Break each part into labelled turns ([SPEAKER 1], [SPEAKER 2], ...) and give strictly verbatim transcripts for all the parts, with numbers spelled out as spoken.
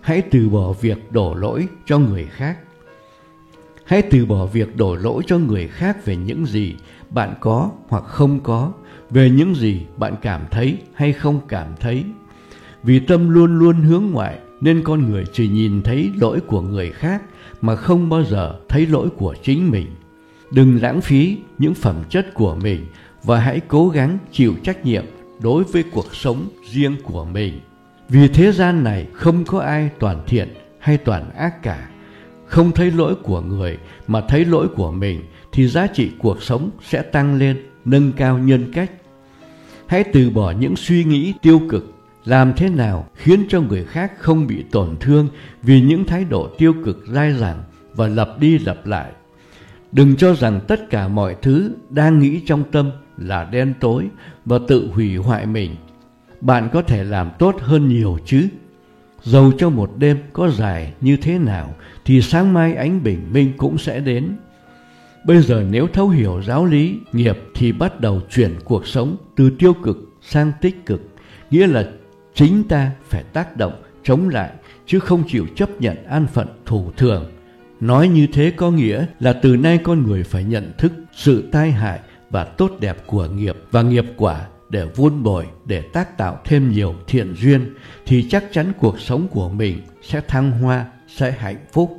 [SPEAKER 1] Hãy từ bỏ việc đổ lỗi cho người khác. Hãy từ bỏ việc đổ lỗi cho người khác về những gì bạn có hoặc không có, về những gì bạn cảm thấy hay không cảm thấy. Vì tâm luôn luôn hướng ngoại nên con người chỉ nhìn thấy lỗi của người khác mà không bao giờ thấy lỗi của chính mình. Đừng lãng phí những phẩm chất của mình và hãy cố gắng chịu trách nhiệm đối với cuộc sống riêng của mình. Vì thế gian này không có ai toàn thiện hay toàn ác cả. Không thấy lỗi của người mà thấy lỗi của mình thì giá trị cuộc sống sẽ tăng lên, nâng cao nhân cách. Hãy từ bỏ những suy nghĩ tiêu cực. Làm thế nào khiến cho người khác không bị tổn thương vì những thái độ tiêu cực dai dẳng và lặp đi lặp lại. Đừng cho rằng tất cả mọi thứ đang nghĩ trong tâm là đen tối và tự hủy hoại mình. Bạn có thể làm tốt hơn nhiều chứ. Dầu cho một đêm có dài như thế nào thì sáng mai ánh bình minh cũng sẽ đến. Bây giờ nếu thấu hiểu giáo lý nghiệp thì bắt đầu chuyển cuộc sống từ tiêu cực sang tích cực, nghĩa là chính ta phải tác động chống lại chứ không chịu chấp nhận an phận thủ thường. Nói như thế có nghĩa là từ nay con người phải nhận thức sự tai hại và tốt đẹp của nghiệp và nghiệp quả để vun bồi, để tác tạo thêm nhiều thiện duyên, thì chắc chắn cuộc sống của mình sẽ thăng hoa, sẽ hạnh phúc.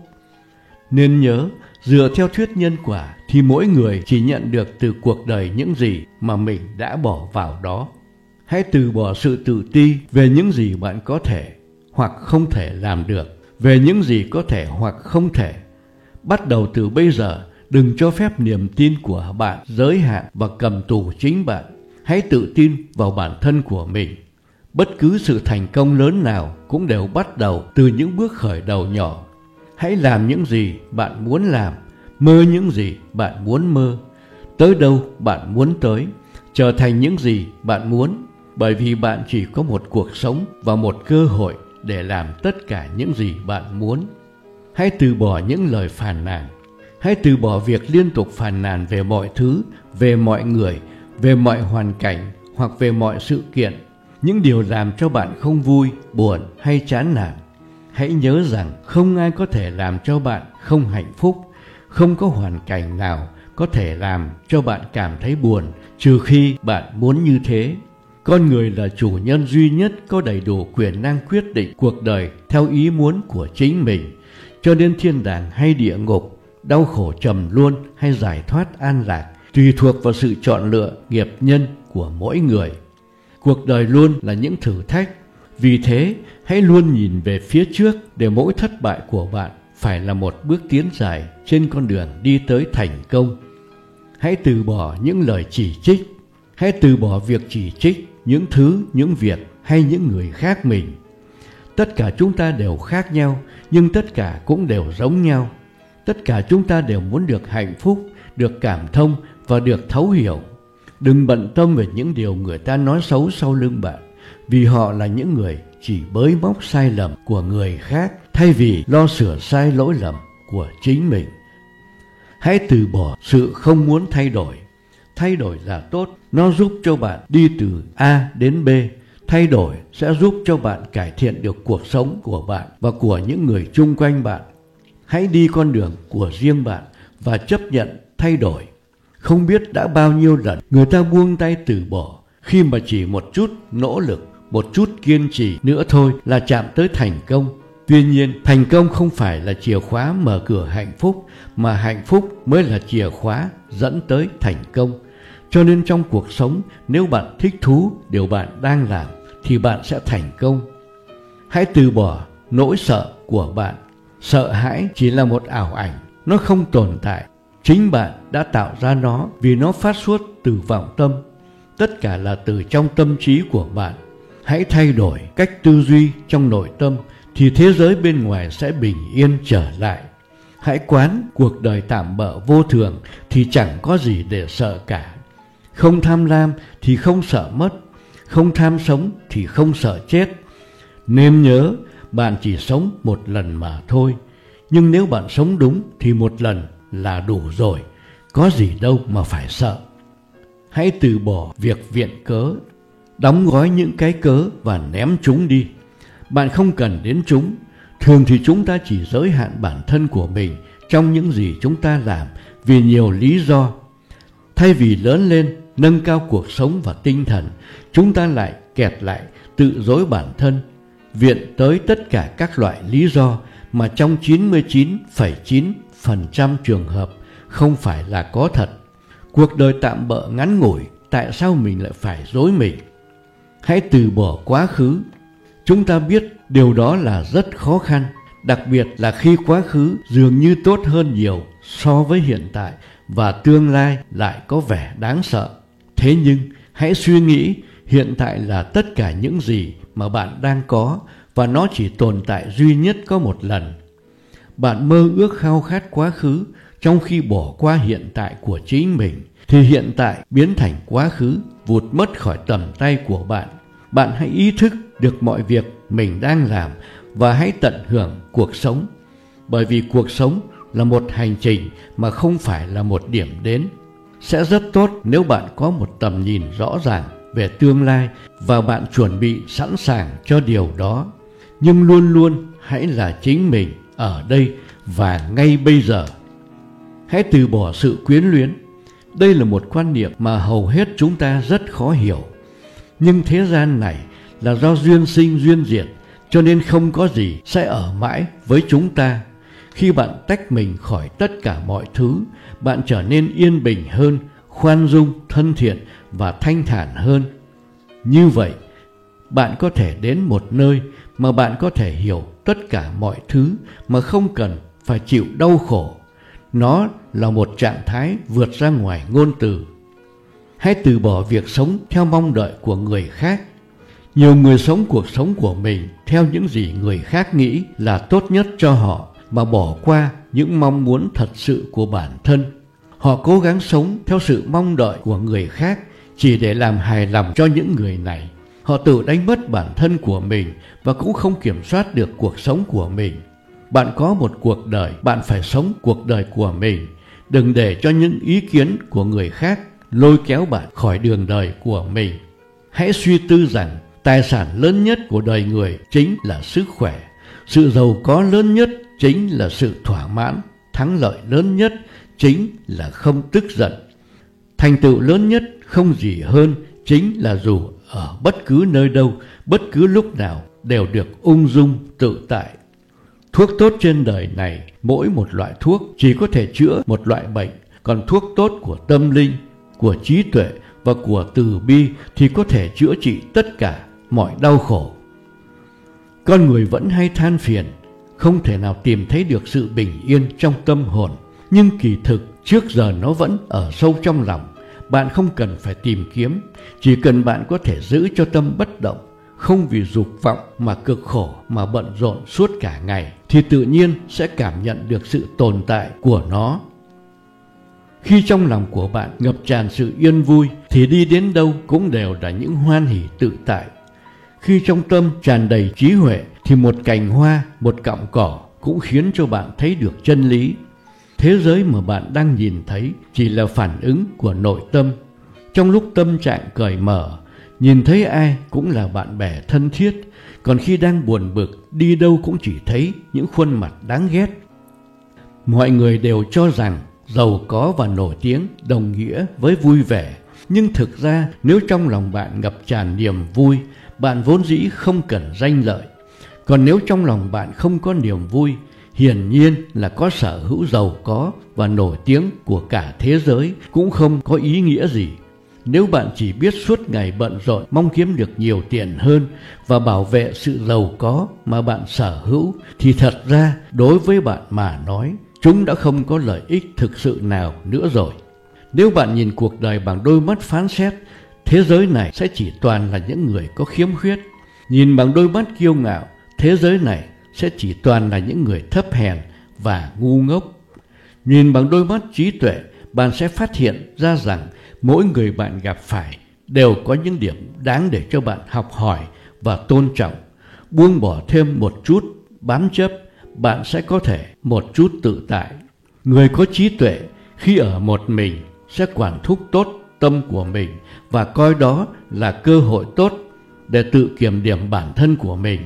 [SPEAKER 1] Nên nhớ, dựa theo thuyết nhân quả thì mỗi người chỉ nhận được từ cuộc đời những gì mà mình đã bỏ vào đó. Hãy từ bỏ sự tự ti về những gì bạn có thể hoặc không thể làm được, về những gì có thể hoặc không thể. Bắt đầu từ bây giờ, đừng cho phép niềm tin của bạn giới hạn và cầm tù chính bạn. Hãy tự tin vào bản thân của mình. Bất cứ sự thành công lớn nào cũng đều bắt đầu từ những bước khởi đầu nhỏ. Hãy làm những gì bạn muốn làm, mơ những gì bạn muốn mơ, tới đâu bạn muốn tới, trở thành những gì bạn muốn, bởi vì bạn chỉ có một cuộc sống và một cơ hội để làm tất cả những gì bạn muốn. Hãy từ bỏ những lời phàn nàn. Hãy từ bỏ việc liên tục phàn nàn về mọi thứ, về mọi người, về mọi hoàn cảnh hoặc về mọi sự kiện, những điều làm cho bạn không vui, buồn hay chán nản. Hãy nhớ rằng không ai có thể làm cho bạn không hạnh phúc, không có hoàn cảnh nào có thể làm cho bạn cảm thấy buồn trừ khi bạn muốn như thế. Con người là chủ nhân duy nhất có đầy đủ quyền năng quyết định cuộc đời theo ý muốn của chính mình, cho nên thiên đàng hay địa ngục, đau khổ trầm luân hay giải thoát an lạc tùy thuộc vào sự chọn lựa nghiệp nhân của mỗi người. Cuộc đời luôn là những thử thách, vì thế hãy luôn nhìn về phía trước để mỗi thất bại của bạn phải là một bước tiến dài trên con đường đi tới thành công. Hãy từ bỏ những lời chỉ trích. Hãy từ bỏ việc chỉ trích những thứ, những việc hay những người khác mình. Tất cả chúng ta đều khác nhau, nhưng tất cả cũng đều giống nhau. Tất cả chúng ta đều muốn được hạnh phúc, được cảm thông và được thấu hiểu. Đừng bận tâm về những điều người ta nói xấu sau lưng bạn, vì họ là những người chỉ bới móc sai lầm của người khác thay vì lo sửa sai lỗi lầm của chính mình. Hãy từ bỏ sự không muốn thay đổi. Thay đổi là tốt, nó giúp cho bạn đi từ A đến B. Thay đổi sẽ giúp cho bạn cải thiện được cuộc sống của bạn và của những người chung quanh bạn. Hãy đi con đường của riêng bạn và chấp nhận thay đổi. Không biết đã bao nhiêu lần người ta buông tay từ bỏ khi mà chỉ một chút nỗ lực, một chút kiên trì nữa thôi là chạm tới thành công. Tuy nhiên, thành công không phải là chìa khóa mở cửa hạnh phúc, mà hạnh phúc mới là chìa khóa dẫn tới thành công. Cho nên trong cuộc sống, nếu bạn thích thú điều bạn đang làm thì bạn sẽ thành công. Hãy từ bỏ nỗi sợ của bạn. Sợ hãi chỉ là một ảo ảnh, nó không tồn tại. Chính bạn đã tạo ra nó vì nó phát xuất từ vọng tâm. Tất cả là từ trong tâm trí của bạn. Hãy thay đổi cách tư duy trong nội tâm thì thế giới bên ngoài sẽ bình yên trở lại. Hãy quán cuộc đời tạm bợ vô thường thì chẳng có gì để sợ cả. Không tham lam thì không sợ mất, không tham sống thì không sợ chết. Nên nhớ, bạn chỉ sống một lần mà thôi, nhưng nếu bạn sống đúng thì một lần là đủ rồi, có gì đâu mà phải sợ. Hãy từ bỏ việc viện cớ, đóng gói những cái cớ và ném chúng đi. Bạn không cần đến chúng, Thường thì chúng ta chỉ giới hạn bản thân của mình trong những gì chúng ta làm vì nhiều lý do. Thay vì lớn lên, nâng cao cuộc sống và tinh thần, chúng ta lại kẹt lại tự dối bản thân, viện tới tất cả các loại lý do mà trong chín mươi chín phẩy chín phần trăm trường hợp không phải là có thật. Cuộc đời tạm bợ ngắn ngủi, tại sao mình lại phải dối mình? Hãy từ bỏ quá khứ. Chúng ta biết điều đó là rất khó khăn, đặc biệt là khi quá khứ dường như tốt hơn nhiều so với hiện tại và tương lai lại có vẻ đáng sợ. Thế nhưng hãy suy nghĩ hiện tại là tất cả những gì mà bạn đang có và nó chỉ tồn tại duy nhất có một lần. Bạn mơ ước khao khát quá khứ trong khi bỏ qua hiện tại của chính mình, thì hiện tại biến thành quá khứ, vụt mất khỏi tầm tay của bạn. Bạn hãy ý thức được mọi việc mình đang làm và hãy tận hưởng cuộc sống, bởi vì cuộc sống là một hành trình mà không phải là một điểm đến. Sẽ rất tốt nếu bạn có một tầm nhìn rõ ràng về tương lai và bạn chuẩn bị sẵn sàng cho điều đó. Nhưng luôn luôn hãy là chính mình ở đây và ngay bây giờ. Hãy từ bỏ sự quyến luyến. Đây là một quan niệm mà hầu hết chúng ta rất khó hiểu. Nhưng thế gian này là do duyên sinh duyên diệt, cho nên không có gì sẽ ở mãi với chúng ta. Khi bạn tách mình khỏi tất cả mọi thứ, bạn trở nên yên bình hơn, khoan dung, thân thiện và thanh thản hơn. Như vậy, bạn có thể đến một nơi mà bạn có thể hiểu tất cả mọi thứ mà không cần phải chịu đau khổ. Nó là một trạng thái vượt ra ngoài ngôn từ. Hãy từ bỏ việc sống theo mong đợi của người khác. Nhiều người sống cuộc sống của mình theo những gì người khác nghĩ là tốt nhất cho họ, mà bỏ qua những mong muốn thật sự của bản thân. Họ cố gắng sống theo sự mong đợi của người khác chỉ để làm hài lòng cho những người này. Họ tự đánh mất bản thân của mình và cũng không kiểm soát được cuộc sống của mình. Bạn có một cuộc đời, bạn phải sống cuộc đời của mình. Đừng để cho những ý kiến của người khác lôi kéo bạn khỏi đường đời của mình. Hãy suy tư rằng tài sản lớn nhất của đời người chính là sức khỏe. Sự giàu có lớn nhất chính là sự thỏa mãn. Thắng lợi lớn nhất chính là không tức giận. Thành tựu lớn nhất không gì hơn chính là dù ở bất cứ nơi đâu, bất cứ lúc nào đều được ung dung tự tại. Thuốc tốt trên đời này, mỗi một loại thuốc chỉ có thể chữa một loại bệnh, còn thuốc tốt của tâm linh, của trí tuệ và của từ bi thì có thể chữa trị tất cả mọi đau khổ. Con người vẫn hay than phiền, không thể nào tìm thấy được sự bình yên trong tâm hồn, nhưng kỳ thực trước giờ nó vẫn ở sâu trong lòng. Bạn không cần phải tìm kiếm, chỉ cần bạn có thể giữ cho tâm bất động, không vì dục vọng mà cực khổ mà bận rộn suốt cả ngày, thì tự nhiên sẽ cảm nhận được sự tồn tại của nó. Khi trong lòng của bạn ngập tràn sự yên vui thì đi đến đâu cũng đều là những hoan hỷ tự tại. Khi trong tâm tràn đầy trí huệ thì một cành hoa, một cọng cỏ cũng khiến cho bạn thấy được chân lý. Thế giới mà bạn đang nhìn thấy chỉ là phản ứng của nội tâm. Trong lúc tâm trạng cởi mở, nhìn thấy ai cũng là bạn bè thân thiết, còn khi đang buồn bực, đi đâu cũng chỉ thấy những khuôn mặt đáng ghét. Mọi người đều cho rằng giàu có và nổi tiếng đồng nghĩa với vui vẻ, nhưng thực ra nếu trong lòng bạn ngập tràn niềm vui, bạn vốn dĩ không cần danh lợi. Còn nếu trong lòng bạn không có niềm vui, hiển nhiên là có sở hữu giàu có và nổi tiếng của cả thế giới cũng không có ý nghĩa gì. Nếu bạn chỉ biết suốt ngày bận rộn mong kiếm được nhiều tiền hơn và bảo vệ sự giàu có mà bạn sở hữu, thì thật ra đối với bạn mà nói, chúng đã không có lợi ích thực sự nào nữa rồi. Nếu bạn nhìn cuộc đời bằng đôi mắt phán xét, thế giới này sẽ chỉ toàn là những người có khiếm khuyết. Nhìn bằng đôi mắt kiêu ngạo, thế giới này sẽ chỉ toàn là những người thấp hèn và ngu ngốc. Nhìn bằng đôi mắt trí tuệ, bạn sẽ phát hiện ra rằng mỗi người bạn gặp phải đều có những điểm đáng để cho bạn học hỏi và tôn trọng. Buông bỏ thêm một chút bám chấp, bạn sẽ có thể một chút tự tại. Người có trí tuệ khi ở một mình sẽ quản thúc tốt tâm của mình và coi đó là cơ hội tốt để tự kiểm điểm bản thân của mình.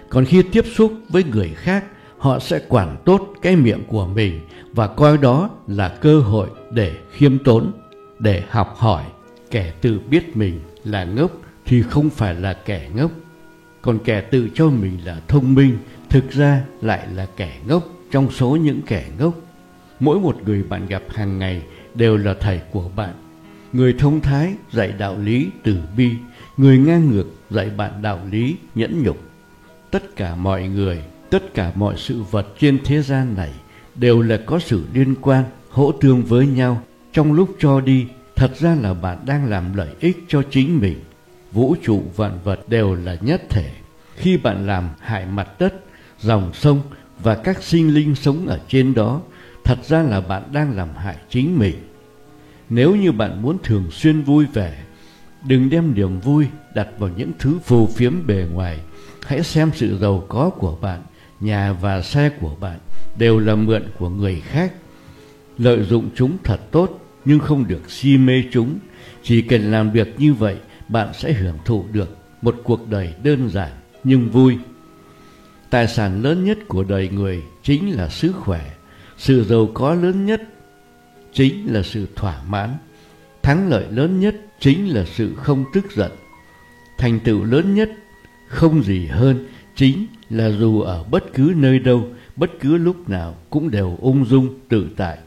[SPEAKER 1] Còn khi tiếp xúc với người khác, họ sẽ quản tốt cái miệng của mình và coi đó là cơ hội để khiêm tốn, để học hỏi. Kẻ tự biết mình là ngốc thì không phải là kẻ ngốc, còn kẻ tự cho mình là thông minh thực ra lại là kẻ ngốc trong số những kẻ ngốc. Mỗi một người bạn gặp hàng ngày đều là thầy của bạn. Người thông thái dạy đạo lý từ bi, người ngang ngược dạy bạn đạo lý nhẫn nhục. Tất cả mọi người, tất cả mọi sự vật trên thế gian này đều là có sự liên quan, hỗ tương với nhau. Trong lúc cho đi, thật ra là bạn đang làm lợi ích cho chính mình. Vũ trụ vạn vật đều là nhất thể. Khi bạn làm hại mặt đất, dòng sông và các sinh linh sống ở trên đó, thật ra là bạn đang làm hại chính mình. Nếu như bạn muốn thường xuyên vui vẻ, đừng đem niềm vui đặt vào những thứ phù phiếm bề ngoài. Hãy xem sự giàu có của bạn, nhà và xe của bạn đều là mượn của người khác. Lợi dụng chúng thật tốt, nhưng không được si mê chúng. Chỉ cần làm việc như vậy, bạn sẽ hưởng thụ được một cuộc đời đơn giản nhưng vui. Tài sản lớn nhất của đời người chính là sức khỏe. Sự giàu có lớn nhất chính là sự thỏa mãn. Thắng lợi lớn nhất chính là sự không tức giận. Thành tựu lớn nhất không gì hơn chính là dù ở bất cứ nơi đâu, bất cứ lúc nào cũng đều ung dung tự tại.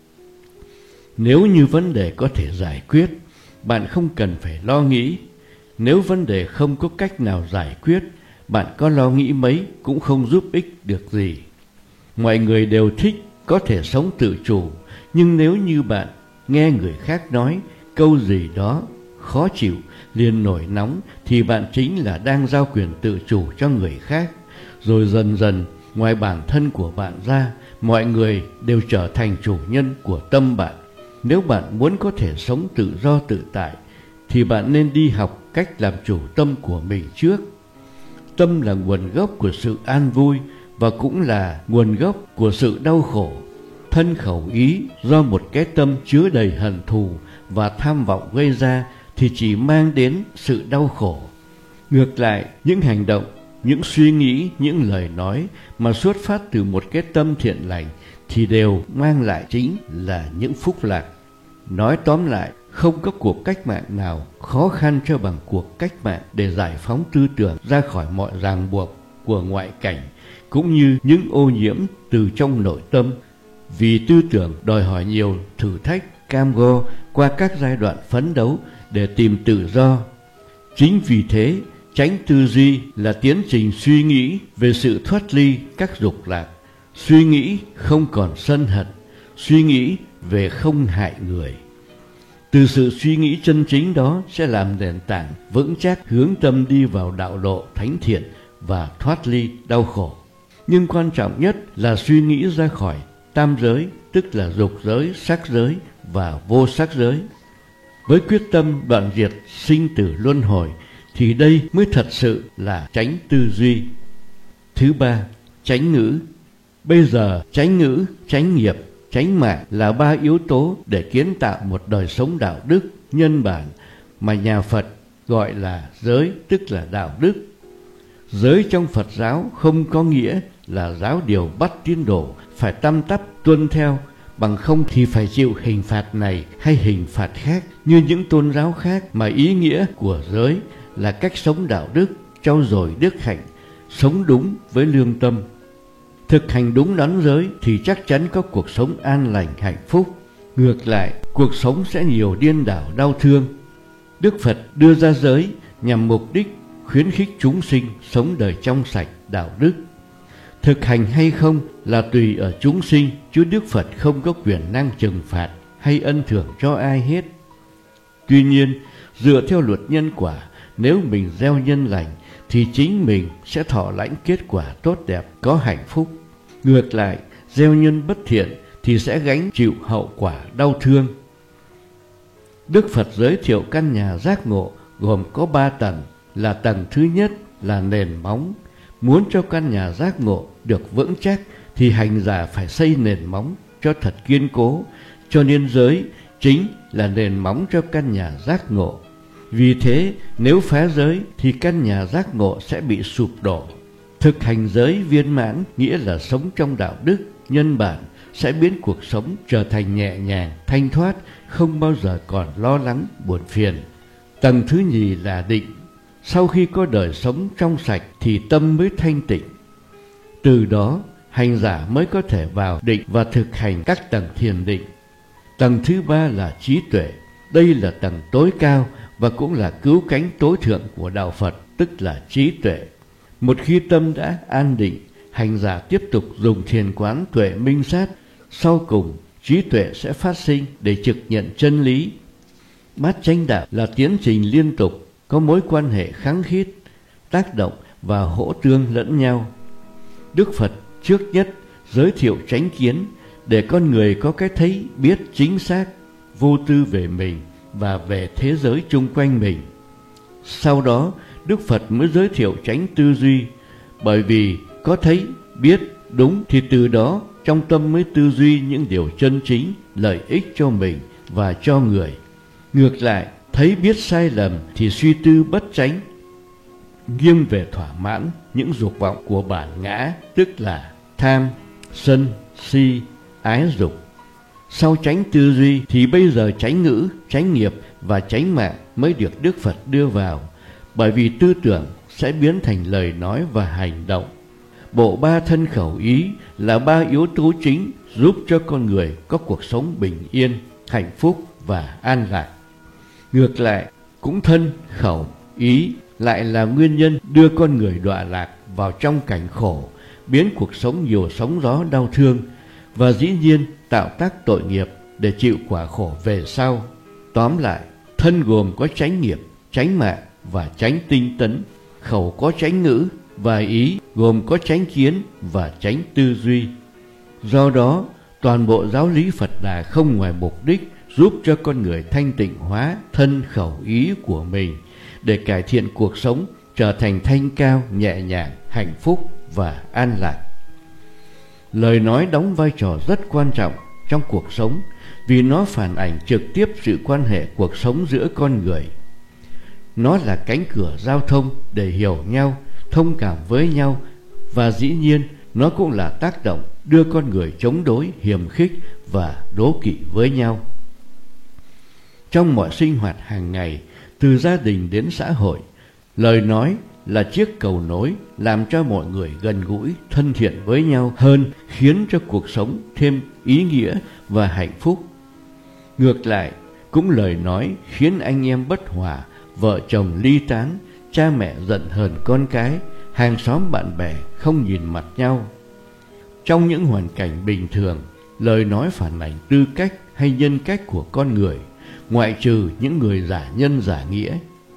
[SPEAKER 1] Nếu như vấn đề có thể giải quyết, bạn không cần phải lo nghĩ. Nếu vấn đề không có cách nào giải quyết, bạn có lo nghĩ mấy cũng không giúp ích được gì. Mọi người đều thích có thể sống tự chủ, nhưng nếu như bạn nghe người khác nói câu gì đó khó chịu liền nổi nóng, thì bạn chính là đang giao quyền tự chủ cho người khác. Rồi dần dần, ngoài bản thân của bạn ra, mọi người đều trở thành chủ nhân của tâm bạn. Nếu bạn muốn có thể sống tự do tự tại, thì bạn nên đi học cách làm chủ tâm của mình trước. Tâm là nguồn gốc của sự an vui và cũng là nguồn gốc của sự đau khổ. Thân khẩu ý do một cái tâm chứa đầy hận thù và tham vọng gây ra thì chỉ mang đến sự đau khổ. Ngược lại, những hành động, những suy nghĩ, những lời nói mà xuất phát từ một cái tâm thiện lành thì đều mang lại chính là những phúc lạc. Nói tóm lại, không có cuộc cách mạng nào khó khăn cho bằng cuộc cách mạng để giải phóng tư tưởng ra khỏi mọi ràng buộc của ngoại cảnh, cũng như những ô nhiễm từ trong nội tâm. Vì tư tưởng đòi hỏi nhiều thử thách, cam go qua các giai đoạn phấn đấu để tìm tự do. Chính vì thế, chánh tư duy là tiến trình suy nghĩ về sự thoát ly các dục lạc, suy nghĩ không còn sân hận, suy nghĩ về không hại người. Từ sự suy nghĩ chân chính đó sẽ làm nền tảng vững chắc hướng tâm đi vào đạo lộ thánh thiện và thoát ly đau khổ. Nhưng quan trọng nhất là suy nghĩ ra khỏi tam giới, tức là dục giới, sắc giới và vô sắc giới. Với quyết tâm đoạn diệt sinh tử luân hồi thì đây mới thật sự là chánh tư duy. Thứ ba, chánh ngữ. Bây giờ chánh ngữ, chánh nghiệp, chánh mạng là ba yếu tố để kiến tạo một đời sống đạo đức nhân bản mà nhà Phật gọi là giới, tức là đạo đức. Giới trong Phật giáo không có nghĩa là giáo điều bắt tín đồ phải tăm tắp tuân theo, bằng không thì phải chịu hình phạt này hay hình phạt khác như những tôn giáo khác, mà ý nghĩa của giới là cách sống đạo đức, trau dồi đức hạnh, sống đúng với lương tâm. Thực hành đúng đắn giới thì chắc chắn có cuộc sống an lành hạnh phúc. Ngược lại, cuộc sống sẽ nhiều điên đảo đau thương. Đức Phật đưa ra giới nhằm mục đích khuyến khích chúng sinh sống đời trong sạch đạo đức. Thực hành hay không là tùy ở chúng sinh, chứ Đức Phật không có quyền năng trừng phạt hay ân thưởng cho ai hết. Tuy nhiên, dựa theo luật nhân quả, nếu mình gieo nhân lành thì chính mình sẽ thọ lãnh kết quả tốt đẹp, có hạnh phúc. Ngược lại, gieo nhân bất thiện thì sẽ gánh chịu hậu quả đau thương. Đức Phật giới thiệu căn nhà giác ngộ gồm có ba tầng, là tầng thứ nhất là nền móng. Muốn cho căn nhà giác ngộ được vững chắc thì hành giả phải xây nền móng cho thật kiên cố, cho nên giới chính là nền móng cho căn nhà giác ngộ. Vì thế, nếu phá giới thì căn nhà giác ngộ sẽ bị sụp đổ. Thực hành giới viên mãn nghĩa là sống trong đạo đức, nhân bản sẽ biến cuộc sống trở thành nhẹ nhàng, thanh thoát, không bao giờ còn lo lắng, buồn phiền. Tầng thứ nhì là định. Sau khi có đời sống trong sạch thì tâm mới thanh tịnh. Từ đó, hành giả mới có thể vào định và thực hành các tầng thiền định. Tầng thứ ba là trí tuệ. Đây là tầng tối cao và cũng là cứu cánh tối thượng của đạo Phật, tức là trí tuệ. Một khi tâm đã an định, hành giả tiếp tục dùng thiền quán tuệ minh sát. Sau cùng, trí tuệ sẽ phát sinh để trực nhận chân lý. Bát chánh đạo là tiến trình liên tục, có mối quan hệ khăng khít, tác động và hỗ tương lẫn nhau. Đức Phật trước nhất giới thiệu chánh kiến để con người có cái thấy biết chính xác, vô tư về mình và về thế giới chung quanh mình. Sau đó, Đức Phật mới giới thiệu chánh tư duy, bởi vì có thấy, biết, đúng thì từ đó trong tâm mới tư duy những điều chân chính, lợi ích cho mình và cho người. Ngược lại, thấy biết sai lầm thì suy tư bất chánh, nghiêng về thỏa mãn những dục vọng của bản ngã, tức là tham, sân, si, ái dục. Sau chánh tư duy thì bây giờ chánh ngữ, chánh nghiệp và chánh mạng mới được Đức Phật đưa vào, bởi vì tư tưởng sẽ biến thành lời nói và hành động. Bộ ba thân khẩu ý là ba yếu tố chính giúp cho con người có cuộc sống bình yên, hạnh phúc và an lạc. Ngược lại, cũng thân, khẩu, ý lại là nguyên nhân đưa con người đọa lạc vào trong cảnh khổ, biến cuộc sống nhiều sóng gió đau thương và dĩ nhiên tạo tác tội nghiệp để chịu quả khổ về sau. Tóm lại, thân gồm có chánh nghiệp, chánh mạng và chánh tinh tấn, khẩu có chánh ngữ và ý gồm có chánh kiến và chánh tư duy. Do đó, toàn bộ giáo lý Phật Đà không ngoài mục đích giúp cho con người thanh tịnh hóa thân khẩu ý của mình để cải thiện cuộc sống trở thành thanh cao, nhẹ nhàng, hạnh phúc và an lạc. Lời nói đóng vai trò rất quan trọng trong cuộc sống vì nó phản ảnh trực tiếp sự quan hệ cuộc sống giữa con người. Nó là cánh cửa giao thông để hiểu nhau, thông cảm với nhau và dĩ nhiên nó cũng là tác động đưa con người chống đối, hiềm khích và đố kỵ với nhau. Trong mọi sinh hoạt hàng ngày, từ gia đình đến xã hội, lời nói là chiếc cầu nối làm cho mọi người gần gũi, thân thiện với nhau hơn, khiến cho cuộc sống thêm ý nghĩa và hạnh phúc. Ngược lại, cũng lời nói khiến anh em bất hòa, vợ chồng ly tán, cha mẹ giận hờn con cái, hàng xóm bạn bè không nhìn mặt nhau. Trong những hoàn cảnh bình thường, lời nói phản ảnh tư cách hay nhân cách của con người, ngoại trừ những người giả nhân giả nghĩa.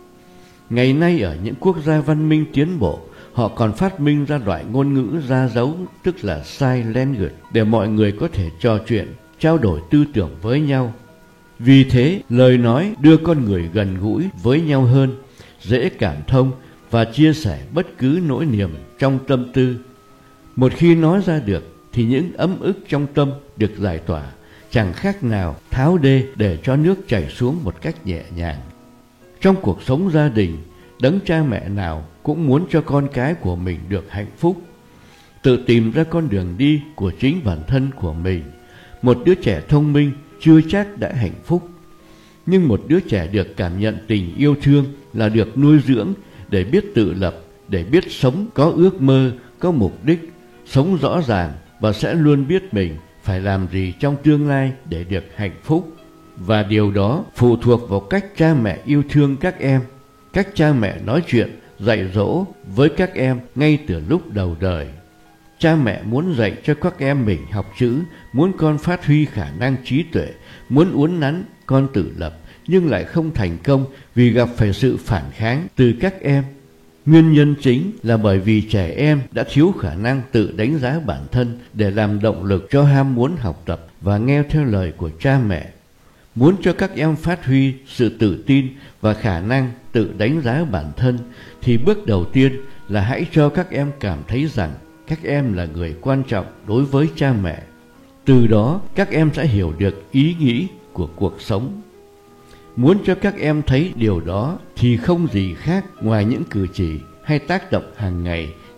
[SPEAKER 1] Ngày nay ở những quốc gia văn minh tiến bộ, họ còn phát minh ra loại ngôn ngữ ra dấu, tức là sign language, để mọi người có thể trò chuyện, trao đổi tư tưởng với nhau. Vì thế, lời nói đưa con người gần gũi với nhau hơn, dễ cảm thông và chia sẻ bất cứ nỗi niềm trong tâm tư. Một khi nói ra được thì những ấm ức trong tâm được giải tỏa, chẳng khác nào tháo đê để cho nước chảy xuống một cách nhẹ nhàng. Trong cuộc sống gia đình, đấng cha mẹ nào cũng muốn cho con cái của mình được hạnh phúc, tự tìm ra con đường đi của chính bản thân của mình. Một đứa trẻ thông minh chưa chắc đã hạnh phúc, nhưng một đứa trẻ được cảm nhận tình yêu thương là được nuôi dưỡng để biết tự lập, để biết sống có ước mơ, có mục đích, sống rõ ràng và sẽ luôn biết mình phải làm gì trong tương lai để được hạnh phúc. Và điều đó phụ thuộc vào cách cha mẹ yêu thương các em, cách cha mẹ nói chuyện, dạy dỗ với các em ngay từ lúc đầu đời. Cha mẹ muốn dạy cho các em mình học chữ, muốn con phát huy khả năng trí tuệ, muốn uốn nắn con tự lập, nhưng lại không thành công vì gặp phải sự phản kháng từ các em. Nguyên nhân chính là bởi vì trẻ em đã thiếu khả năng tự đánh giá bản thân để làm động lực cho ham muốn học tập và nghe theo lời của cha mẹ. Muốn cho các em phát huy sự tự tin và khả năng tự đánh giá bản thân thì bước đầu tiên là hãy cho các em cảm thấy rằng các em là người quan trọng đối với cha mẹ. Từ đó các em sẽ hiểu được ý nghĩ của cuộc sống. Muốn cho các em thấy điều đó thì không gì khác ngoài những cử chỉ hay tác động hàng ngày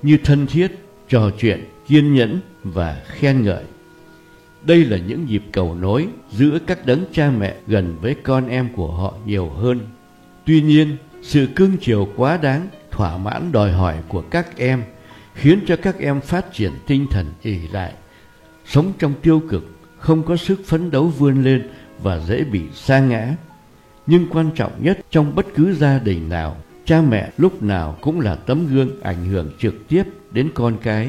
[SPEAKER 1] như thân thiết, trò chuyện, kiên nhẫn và khen ngợi. Đây là những nhịp cầu nối giữa các đấng cha mẹ gần với con em của họ nhiều hơn. Tuy nhiên, sự cưng chiều quá đáng, thỏa mãn đòi hỏi của các em khiến cho các em phát triển tinh thần ỷ lại, sống trong tiêu cực, không có sức phấn đấu vươn lên và dễ bị sa ngã. Nhưng quan trọng nhất trong bất cứ gia đình nào, cha mẹ lúc nào cũng là tấm gương ảnh hưởng trực tiếp đến con cái.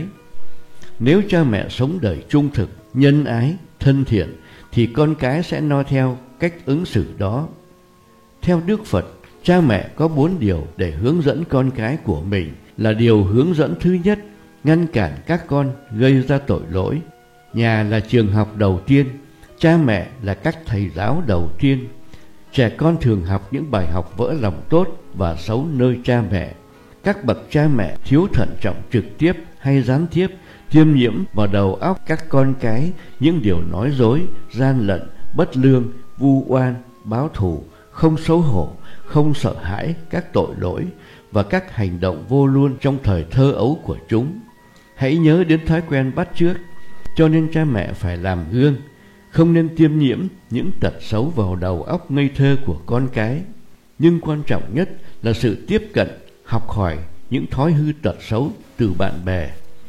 [SPEAKER 1] Nếu cha mẹ sống đời trung thực, nhân ái, thân thiện, thì con cái sẽ noi theo cách ứng xử đó. Theo Đức Phật, cha mẹ có bốn điều để hướng dẫn con cái của mình. Là điều hướng dẫn thứ nhất, ngăn cản các con gây ra tội lỗi. Nhà là trường học đầu tiên, cha mẹ là các thầy giáo đầu tiên. Trẻ con thường học những bài học vỡ lòng tốt và xấu nơi cha mẹ. Các bậc cha mẹ thiếu thận trọng trực tiếp hay gián tiếp tiêm nhiễm vào đầu óc các con cái những điều nói dối, gian lận, bất lương, vu oan, báo thù, không xấu hổ, không sợ hãi các tội lỗi và các hành động vô luôn trong thời thơ ấu của chúng. Hãy nhớ đến thói quen bắt chước, cho nên cha mẹ phải làm gương, không nên tiêm nhiễm những tật xấu vào đầu óc ngây thơ của con cái. Nhưng quan trọng nhất là sự tiếp cận, học hỏi những thói hư tật xấu từ bạn bè.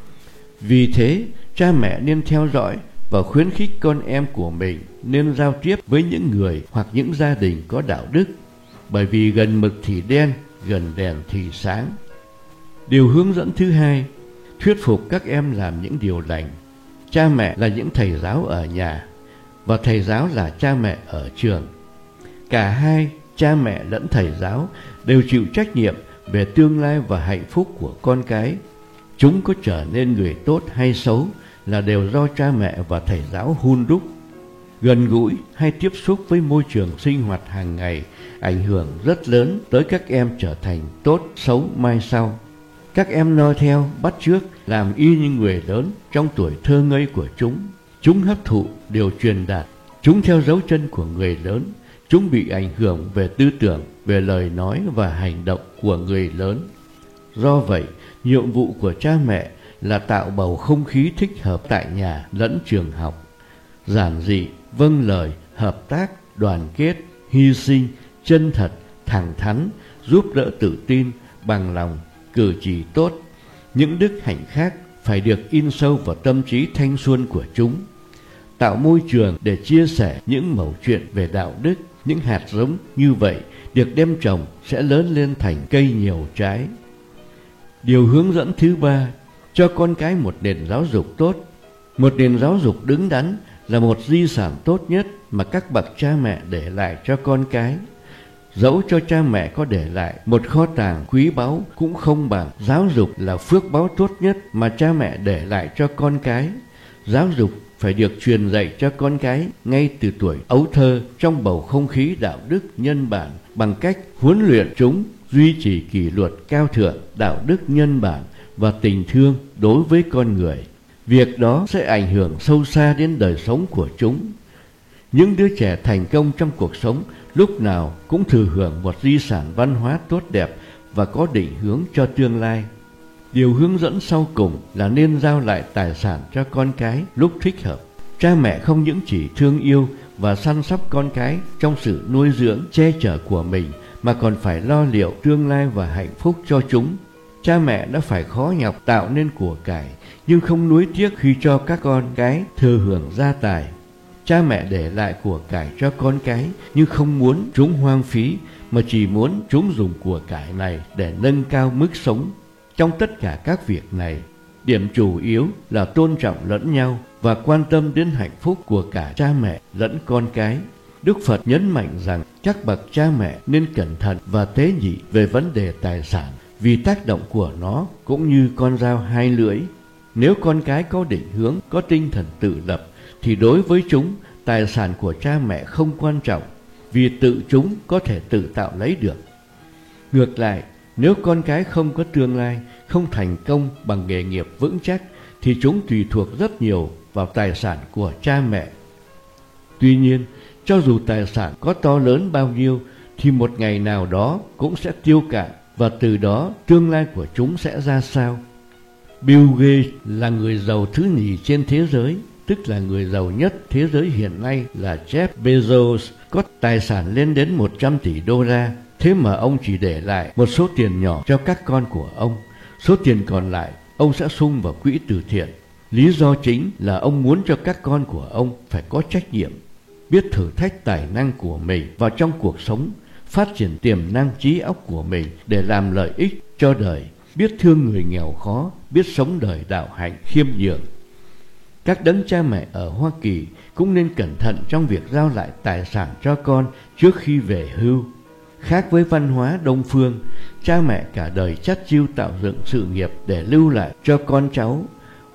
[SPEAKER 1] Vì thế, cha mẹ nên theo dõi và khuyến khích con em của mình nên giao tiếp với những người hoặc những gia đình có đạo đức, bởi vì gần mực thì đen, gần đèn thì sáng. Điều hướng dẫn thứ hai, thuyết phục các em làm những điều lành. Cha mẹ là những thầy giáo ở nhà, và thầy giáo là cha mẹ ở trường. Cả hai, cha mẹ lẫn thầy giáo, đều chịu trách nhiệm về tương lai và hạnh phúc của con cái. Chúng có trở nên người tốt hay xấu là đều do cha mẹ và thầy giáo hun đúc. Gần gũi hay tiếp xúc với môi trường sinh hoạt hàng ngày ảnh hưởng rất lớn tới các em trở thành tốt xấu mai sau. Các em noi theo, bắt chước, làm y như người lớn trong tuổi thơ ngây của chúng. Chúng hấp thụ điều truyền đạt, chúng theo dấu chân của người lớn, chúng bị ảnh hưởng về tư tưởng, về lời nói và hành động của người lớn. Do vậy, nhiệm vụ của cha mẹ là tạo bầu không khí thích hợp tại nhà lẫn trường học. Giản dị, vâng lời, hợp tác, đoàn kết, hy sinh, chân thật, thẳng thắn, giúp đỡ tự tin, bằng lòng, cử chỉ tốt. Những đức hạnh khác phải được in sâu vào tâm trí thanh xuân của chúng. Tạo môi trường để chia sẻ những mẩu chuyện về đạo đức, những hạt giống như vậy được đem trồng sẽ lớn lên thành cây nhiều trái. Điều hướng dẫn thứ ba, cho con cái một nền giáo dục tốt. Một nền giáo dục đứng đắn là một di sản tốt nhất mà các bậc cha mẹ để lại cho con cái. Dẫu cho cha mẹ có để lại một kho tàng quý báu cũng không bằng giáo dục là phước báu tốt nhất mà cha mẹ để lại cho con cái. Giáo dục phải được truyền dạy cho con cái ngay từ tuổi ấu thơ trong bầu không khí đạo đức nhân bản, bằng cách huấn luyện chúng duy trì kỷ luật cao thượng, đạo đức nhân bản và tình thương đối với con người. Việc đó sẽ ảnh hưởng sâu xa đến đời sống của chúng. Những đứa trẻ thành công trong cuộc sống lúc nào cũng thừa hưởng một di sản văn hóa tốt đẹp và có định hướng cho tương lai. Điều hướng dẫn sau cùng là nên giao lại tài sản cho con cái lúc thích hợp. Cha mẹ không những chỉ thương yêu và săn sóc con cái trong sự nuôi dưỡng, che chở của mình, mà còn phải lo liệu tương lai và hạnh phúc cho chúng. Cha mẹ đã phải khó nhọc tạo nên của cải, nhưng không nuối tiếc khi cho các con cái thừa hưởng gia tài. Cha mẹ để lại của cải cho con cái, nhưng không muốn chúng hoang phí, mà chỉ muốn chúng dùng của cải này để nâng cao mức sống. Trong tất cả các việc này, điểm chủ yếu là tôn trọng lẫn nhau và quan tâm đến hạnh phúc của cả cha mẹ lẫn con cái. Đức Phật nhấn mạnh rằng các bậc cha mẹ nên cẩn thận và tế nhị về vấn đề tài sản, vì tác động của nó cũng như con dao hai lưỡi. Nếu con cái có định hướng, có tinh thần tự lập, thì đối với chúng, tài sản của cha mẹ không quan trọng, vì tự chúng có thể tự tạo lấy được. Ngược lại, nếu con cái không có tương lai, không thành công bằng nghề nghiệp vững chắc, thì chúng tùy thuộc rất nhiều vào tài sản của cha mẹ. Tuy nhiên, cho dù tài sản có to lớn bao nhiêu, thì một ngày nào đó cũng sẽ tiêu cạn, và từ đó tương lai của chúng sẽ ra sao? Bill Gates là người giàu thứ nhì trên thế giới, tức là người giàu nhất thế giới hiện nay là Jeff Bezos, có tài sản lên đến một trăm tỷ đô la. Thế mà ông chỉ để lại một số tiền nhỏ cho các con của ông. Số tiền còn lại ông sẽ sung vào quỹ từ thiện. Lý do chính là ông muốn cho các con của ông phải có trách nhiệm, biết thử thách tài năng của mình vào trong cuộc sống, phát triển tiềm năng trí óc của mình để làm lợi ích cho đời, biết thương người nghèo khó, biết sống đời đạo hạnh khiêm nhường. Các đấng cha mẹ ở Hoa Kỳ cũng nên cẩn thận trong việc giao lại tài sản cho con trước khi về hưu. Khác với văn hóa Đông phương, cha mẹ cả đời chắt chiu tạo dựng sự nghiệp để lưu lại cho con cháu.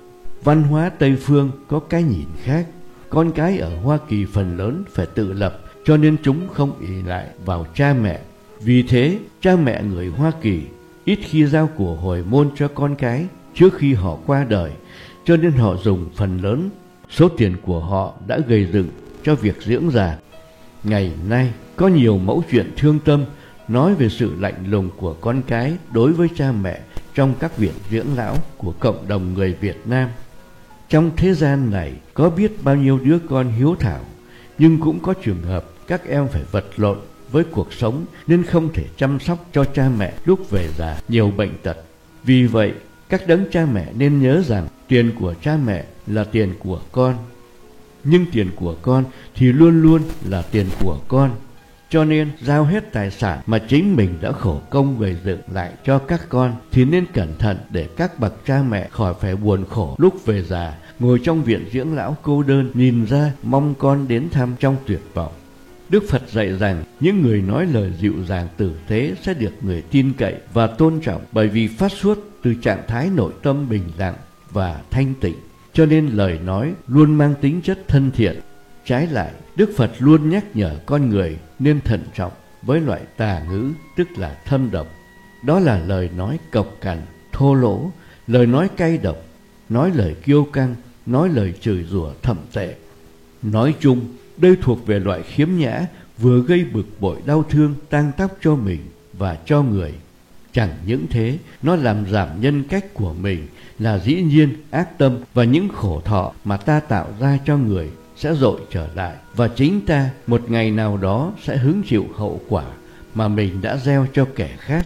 [SPEAKER 1] Văn hóa Tây phương có cái nhìn khác. Con cái ở Hoa Kỳ phần lớn phải tự lập, cho nên chúng không ỷ lại vào cha mẹ. Vì thế, cha mẹ người Hoa Kỳ ít khi giao của hồi môn cho con cái trước khi họ qua đời, cho nên họ dùng phần lớn số tiền của họ đã gây dựng cho việc dưỡng già. Ngày nay, có nhiều mẫu chuyện thương tâm nói về sự lạnh lùng của con cái đối với cha mẹ trong các viện dưỡng lão của cộng đồng người Việt Nam. Trong thế gian này có biết bao nhiêu đứa con hiếu thảo, nhưng cũng có trường hợp các em phải vật lộn với cuộc sống nên không thể chăm sóc cho cha mẹ lúc về già nhiều bệnh tật. Vì vậy, các đấng cha mẹ nên nhớ rằng tiền của cha mẹ là tiền của con, nhưng tiền của con thì luôn luôn là tiền của con. Cho nên giao hết tài sản mà chính mình đã khổ công gây dựng lại cho các con thì nên cẩn thận để các bậc cha mẹ khỏi phải buồn khổ lúc về già, ngồi trong viện dưỡng lão cô đơn nhìn ra mong con đến thăm trong tuyệt vọng. Đức Phật dạy rằng những người nói lời dịu dàng tử tế sẽ được người tin cậy và tôn trọng, bởi vì phát xuất từ trạng thái nội tâm bình lặng và thanh tịnh, cho nên lời nói luôn mang tính chất thân thiện. Trái lại, Đức Phật luôn nhắc nhở con người nên thận trọng với loại tà ngữ, tức là thâm độc. Đó là lời nói cộc cằn, thô lỗ, lời nói cay độc, nói lời kiêu căng, nói lời chửi rủa thậm tệ. Nói chung, đây thuộc về loại khiếm nhã, vừa gây bực bội đau thương tang tóc cho mình và cho người. Chẳng những thế, nó làm giảm nhân cách của mình, là dĩ nhiên ác tâm và những khổ thọ mà ta tạo ra cho người sẽ dội trở lại, và chính ta một ngày nào đó sẽ hứng chịu hậu quả mà mình đã gieo cho kẻ khác.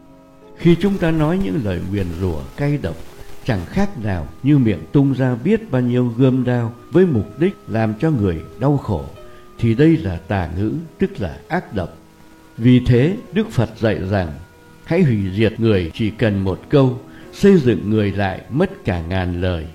[SPEAKER 1] Khi chúng ta nói những lời nguyền rủa cay độc, chẳng khác nào như miệng tung ra biết bao nhiêu gươm đao với mục đích làm cho người đau khổ, thì đây là tà ngữ, tức là ác độc. Vì thế, Đức Phật dạy rằng hãy hủy diệt người chỉ cần một câu, xây dựng người lại mất cả ngàn lời.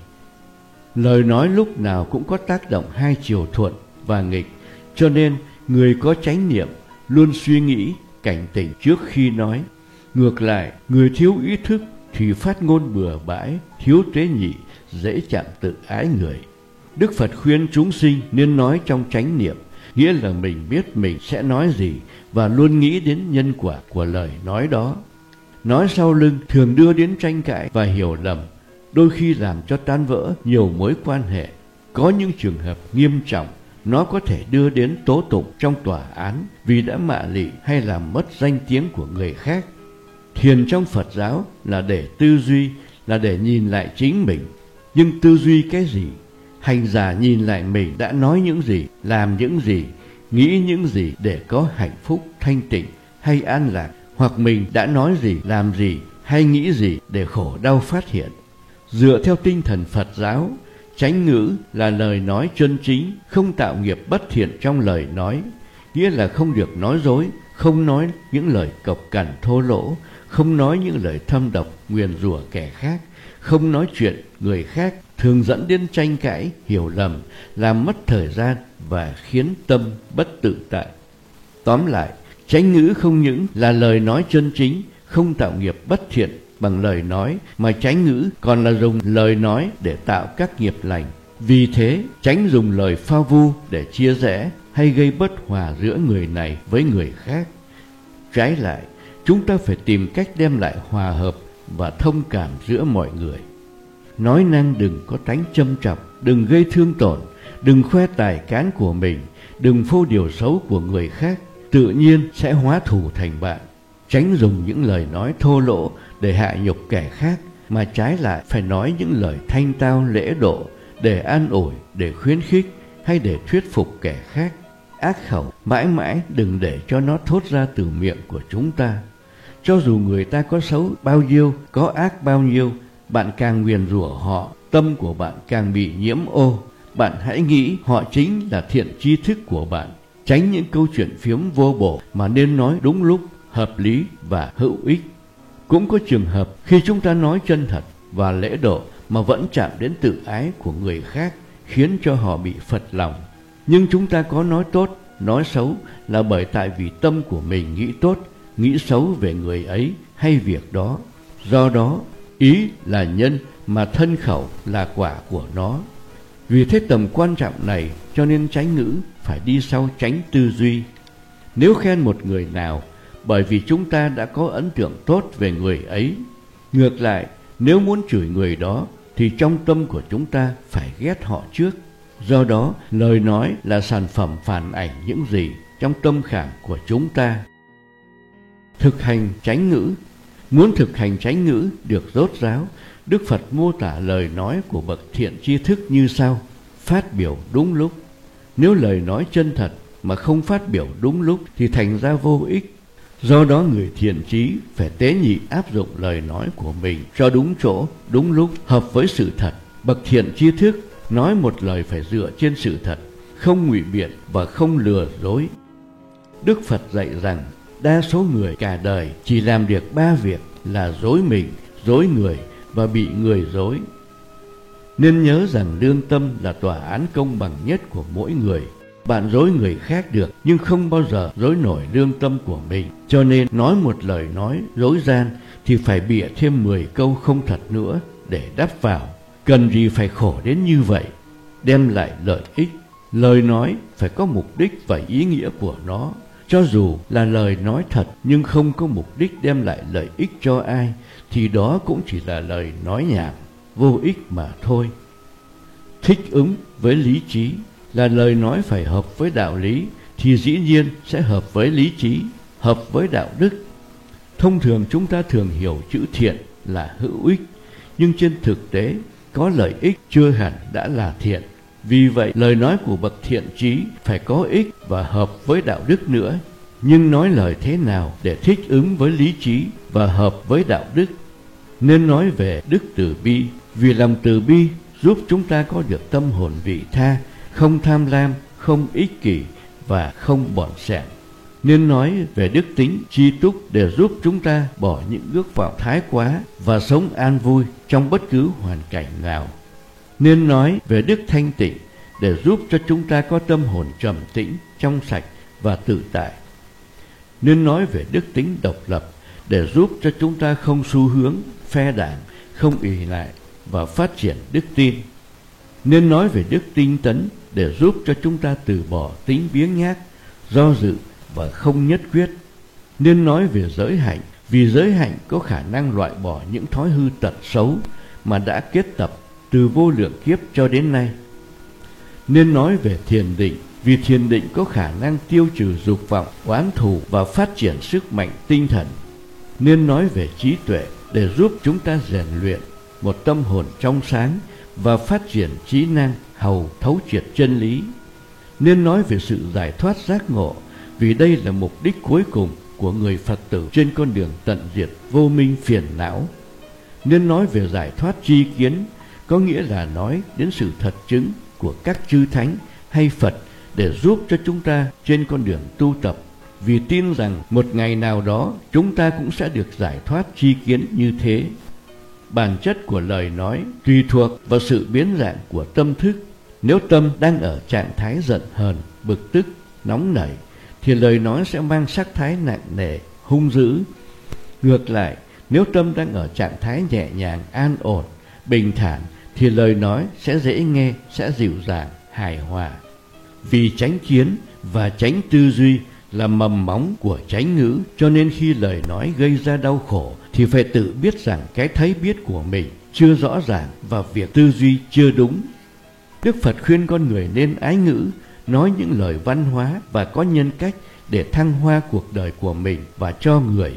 [SPEAKER 1] Lời nói lúc nào cũng có tác động hai chiều thuận và nghịch, cho nên người có chánh niệm luôn suy nghĩ, cảnh tỉnh trước khi nói. Ngược lại, người thiếu ý thức thì phát ngôn bừa bãi, thiếu tế nhị, dễ chạm tự ái người. Đức Phật khuyên chúng sinh nên nói trong chánh niệm, nghĩa là mình biết mình sẽ nói gì và luôn nghĩ đến nhân quả của lời nói đó. Nói sau lưng thường đưa đến tranh cãi và hiểu lầm, đôi khi làm cho tan vỡ nhiều mối quan hệ. Có những trường hợp nghiêm trọng, nó có thể đưa đến tố tụng trong tòa án vì đã mạ lị hay làm mất danh tiếng của người khác. Thiền trong Phật giáo là để tư duy, là để nhìn lại chính mình. Nhưng tư duy cái gì? Hành giả nhìn lại mình đã nói những gì, làm những gì, nghĩ những gì để có hạnh phúc, thanh tịnh hay an lạc, hoặc mình đã nói gì, làm gì hay nghĩ gì để khổ đau phát hiện. Dựa theo tinh thần Phật giáo, chánh ngữ là lời nói chân chính, không tạo nghiệp bất thiện trong lời nói, nghĩa là không được nói dối, không nói những lời cộc cằn thô lỗ, không nói những lời thâm độc nguyền rủa kẻ khác, không nói chuyện người khác thường dẫn đến tranh cãi, hiểu lầm, làm mất thời gian và khiến tâm bất tự tại. Tóm lại, chánh ngữ không những là lời nói chân chính, không tạo nghiệp bất thiện bằng lời nói, mà chánh ngữ còn là dùng lời nói để tạo các nghiệp lành. Vì thế, tránh dùng lời phao vu để chia rẽ hay gây bất hòa giữa người này với người khác. Trái lại, chúng ta phải tìm cách đem lại hòa hợp và thông cảm giữa mọi người. Nói năng đừng có tánh châm chọc, đừng gây thương tổn, đừng khoe tài cán của mình, đừng phô điều xấu của người khác, tự nhiên sẽ hóa thù thành bạn. Tránh dùng những lời nói thô lỗ để hạ nhục kẻ khác, mà trái lại phải nói những lời thanh tao lễ độ để an ủi, để khuyến khích hay để thuyết phục kẻ khác. Ác khẩu mãi mãi đừng để cho nó thốt ra từ miệng của chúng ta. Cho dù người ta có xấu bao nhiêu, có ác bao nhiêu, bạn càng nguyền rủa họ, tâm của bạn càng bị nhiễm ô. Bạn hãy nghĩ họ chính là thiện tri thức của bạn. Tránh những câu chuyện phiếm vô bổ mà nên nói đúng lúc, hợp lý và hữu ích. Cũng có trường hợp khi chúng ta nói chân thật và lễ độ mà vẫn chạm đến tự ái của người khác, khiến cho họ bị phật lòng. Nhưng chúng ta có nói tốt, nói xấu là bởi tại vì tâm của mình nghĩ tốt, nghĩ xấu về người ấy hay việc đó. Do đó, ý là nhân mà thân khẩu là quả của nó. Vì thế tầm quan trọng này cho nên chánh ngữ phải đi sau chánh tư duy. Nếu khen một người nào bởi vì chúng ta đã có ấn tượng tốt về người ấy, ngược lại nếu muốn chửi người đó thì trong tâm của chúng ta phải ghét họ trước. Do đó lời nói là sản phẩm phản ảnh những gì trong tâm khảm của chúng ta. Thực hành chánh ngữ. Muốn thực hành chánh ngữ được rốt ráo, Đức Phật mô tả lời nói của bậc thiện tri thức như sau: phát biểu đúng lúc. Nếu lời nói chân thật mà không phát biểu đúng lúc thì thành ra vô ích. Do đó người thiện trí phải tế nhị áp dụng lời nói của mình cho đúng chỗ, đúng lúc, hợp với sự thật. Bậc thiện tri thức nói một lời phải dựa trên sự thật, không ngụy biện và không lừa dối. Đức Phật dạy rằng đa số người cả đời chỉ làm được ba việc là dối mình, dối người và bị người dối. Nên nhớ rằng lương tâm là tòa án công bằng nhất của mỗi người. Bạn dối người khác được nhưng không bao giờ dối nổi lương tâm của mình. Cho nên nói một lời nói dối gian thì phải bịa thêm mười câu không thật nữa để đắp vào. Cần gì phải khổ đến như vậy? Đem lại lợi ích. Lời nói phải có mục đích và ý nghĩa của nó. Cho dù là lời nói thật nhưng không có mục đích đem lại lợi ích cho ai thì đó cũng chỉ là lời nói nhảm, vô ích mà thôi. Thích ứng với lý trí. Là lời nói phải hợp với đạo lý thì dĩ nhiên sẽ hợp với lý trí, hợp với đạo đức. Thông thường chúng ta thường hiểu chữ thiện là hữu ích, nhưng trên thực tế có lợi ích chưa hẳn đã là thiện. Vì vậy lời nói của bậc thiện trí phải có ích và hợp với đạo đức nữa. Nhưng nói lời thế nào để thích ứng với lý trí và hợp với đạo đức? Nên nói về đức từ bi, vì lòng từ bi giúp chúng ta có được tâm hồn vị tha, không tham lam, không ích kỷ và không bỏn sẻn. Nên nói về đức tính tri túc để giúp chúng ta bỏ những ước vọng thái quá và sống an vui trong bất cứ hoàn cảnh nào. Nên nói về đức thanh tịnh để giúp cho chúng ta có tâm hồn trầm tĩnh, trong sạch và tự tại. Nên nói về đức tính độc lập để giúp cho chúng ta không xu hướng, phe đảng, không ỷ lại và phát triển đức tin. Nên nói về đức tinh tấn để giúp cho chúng ta từ bỏ tính biếng nhác, do dự và không nhất quyết. Nên nói về giới hạnh, vì giới hạnh có khả năng loại bỏ những thói hư tật xấu mà đã kết tập từ vô lượng kiếp cho đến nay. Nên nói về thiền định, vì thiền định có khả năng tiêu trừ dục vọng, oán thù và phát triển sức mạnh tinh thần. Nên nói về trí tuệ để giúp chúng ta rèn luyện một tâm hồn trong sáng và phát triển trí năng hầu thấu triệt chân lý. Nên nói về sự giải thoát giác ngộ, vì đây là mục đích cuối cùng của người Phật tử trên con đường tận diệt vô minh phiền não. Nên nói về giải thoát tri kiến, có nghĩa là nói đến sự thật chứng của các chư thánh hay Phật để giúp cho chúng ta trên con đường tu tập, vì tin rằng một ngày nào đó chúng ta cũng sẽ được giải thoát tri kiến như thế. Bản chất của lời nói tùy thuộc vào sự biến dạng của tâm thức. Nếu tâm đang ở trạng thái giận hờn, bực tức, nóng nảy thì lời nói sẽ mang sắc thái nặng nề, hung dữ. Ngược lại, nếu tâm đang ở trạng thái nhẹ nhàng, an ổn, bình thản thì lời nói sẽ dễ nghe, sẽ dịu dàng, hài hòa. Vì chánh kiến và chánh tư duy là mầm móng của chánh ngữ, cho nên khi lời nói gây ra đau khổ thì phải tự biết rằng cái thấy biết của mình chưa rõ ràng và việc tư duy chưa đúng. Đức Phật khuyên con người nên ái ngữ, nói những lời văn hóa và có nhân cách để thăng hoa cuộc đời của mình và cho người.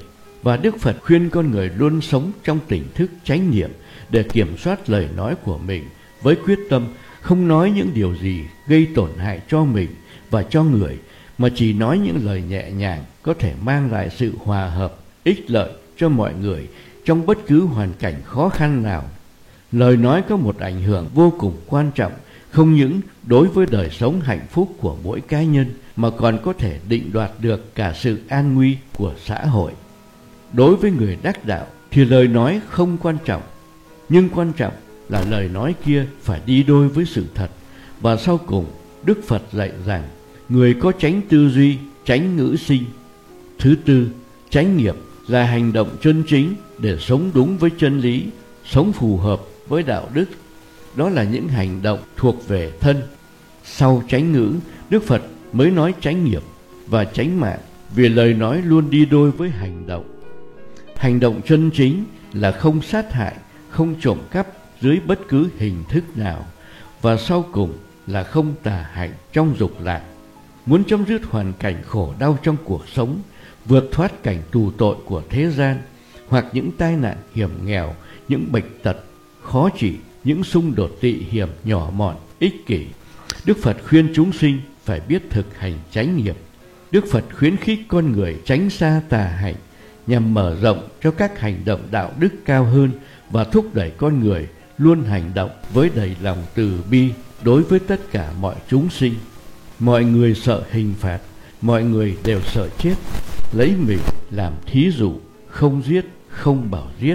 [SPEAKER 1] Và Đức Phật khuyên con người luôn sống trong tỉnh thức chánh niệm để kiểm soát lời nói của mình với quyết tâm không nói những điều gì gây tổn hại cho mình và cho người, mà chỉ nói những lời nhẹ nhàng có thể mang lại sự hòa hợp, ích lợi cho mọi người trong bất cứ hoàn cảnh khó khăn nào. Lời nói có một ảnh hưởng vô cùng quan trọng, không những đối với đời sống hạnh phúc của mỗi cá nhân, mà còn có thể định đoạt được cả sự an nguy của xã hội. Đối với người đắc đạo thì lời nói không quan trọng, nhưng quan trọng là lời nói kia phải đi đôi với sự thật. Và sau cùng, Đức Phật dạy rằng người có chánh tư duy, chánh ngữ sinh. Thứ tư, chánh nghiệp là hành động chân chính để sống đúng với chân lý, sống phù hợp với đạo đức. Đó là những hành động thuộc về thân. Sau chánh ngữ, Đức Phật mới nói chánh nghiệp và chánh mạng, vì lời nói luôn đi đôi với hành động. Hành động chân chính là không sát hại, không trộm cắp dưới bất cứ hình thức nào, và sau cùng là không tà hạnh trong dục lạc. Muốn chấm dứt hoàn cảnh khổ đau trong cuộc sống, vượt thoát cảnh tù tội của thế gian, hoặc những tai nạn hiểm nghèo, những bệnh tật khó trị, những xung đột tị hiểm nhỏ mọn, ích kỷ, Đức Phật khuyên chúng sinh phải biết thực hành chánh nghiệp. Đức Phật khuyến khích con người tránh xa tà hạnh, nhằm mở rộng cho các hành động đạo đức cao hơn và thúc đẩy con người luôn hành động với đầy lòng từ bi đối với tất cả mọi chúng sinh. Mọi người sợ hình phạt, mọi người đều sợ chết. Lấy mình làm thí dụ, không giết, không bảo giết.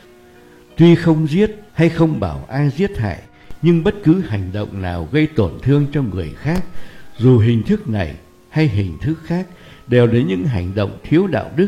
[SPEAKER 1] Tuy không giết hay không bảo ai giết hại, nhưng bất cứ hành động nào gây tổn thương cho người khác, dù hình thức này hay hình thức khác, đều là những hành động thiếu đạo đức.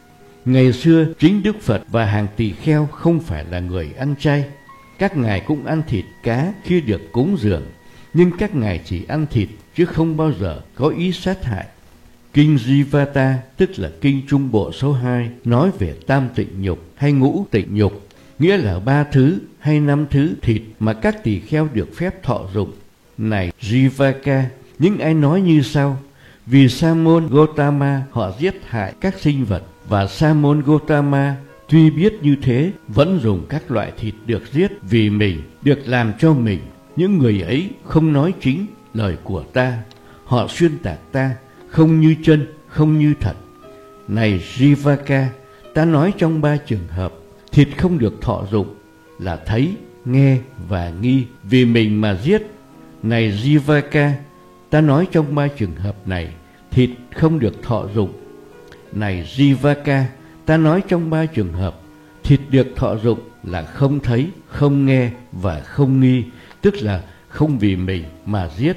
[SPEAKER 1] Ngày xưa, chính Đức Phật và hàng tỳ kheo không phải là người ăn chay. Các ngài cũng ăn thịt cá khi được cúng dường, nhưng các ngài chỉ ăn thịt chứ không bao giờ có ý sát hại. Kinh Jivata, tức là kinh Trung Bộ số hai, nói về tam tịnh nhục hay ngũ tịnh nhục, nghĩa là ba thứ hay năm thứ thịt mà các tỳ kheo được phép thọ dụng. Này Jivaka, những ai nói như sau: vì Sa môn Gotama họ giết hại các sinh vật, và Sa môn Gotama tuy biết như thế vẫn dùng các loại thịt được giết vì mình, được làm cho mình. Những người ấy không nói chính lời của ta, họ xuyên tạc ta, không như chân, không như thật. Này Jivaka, ta nói trong ba trường hợp, thịt không được thọ dụng là thấy, nghe và nghi, vì mình mà giết. Này Jivaka, ta nói trong ba trường hợp này, thịt không được thọ dụng. Này Jivaka, ta nói trong ba trường hợp, thịt được thọ dụng là không thấy, không nghe và không nghi, tức là không vì mình mà giết.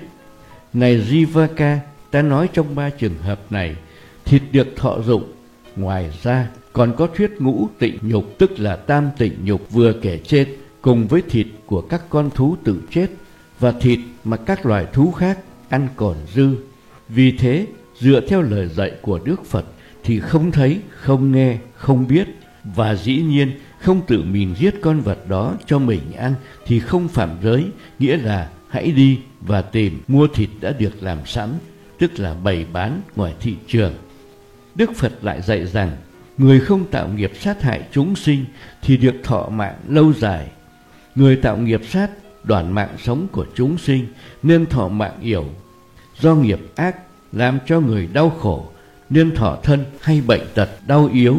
[SPEAKER 1] Này Jivaka, ta nói trong ba trường hợp này, thịt được thọ dụng. Ngoài ra, còn có thuyết ngũ tịnh nhục, tức là tam tịnh nhục vừa kể trên, cùng với thịt của các con thú tự chết và thịt mà các loài thú khác ăn còn dư. Vì thế, dựa theo lời dạy của Đức Phật thì không thấy, không nghe, không biết, và dĩ nhiên không tự mình giết con vật đó cho mình ăn thì không phạm giới, nghĩa là hãy đi và tìm mua thịt đã được làm sẵn, tức là bày bán ngoài thị trường. Đức Phật lại dạy rằng, người không tạo nghiệp sát hại chúng sinh thì được thọ mạng lâu dài. Người tạo nghiệp sát đoạn mạng sống của chúng sinh nên thọ mạng yểu. Do nghiệp ác làm cho người đau khổ nên thọ thân hay bệnh tật đau yếu.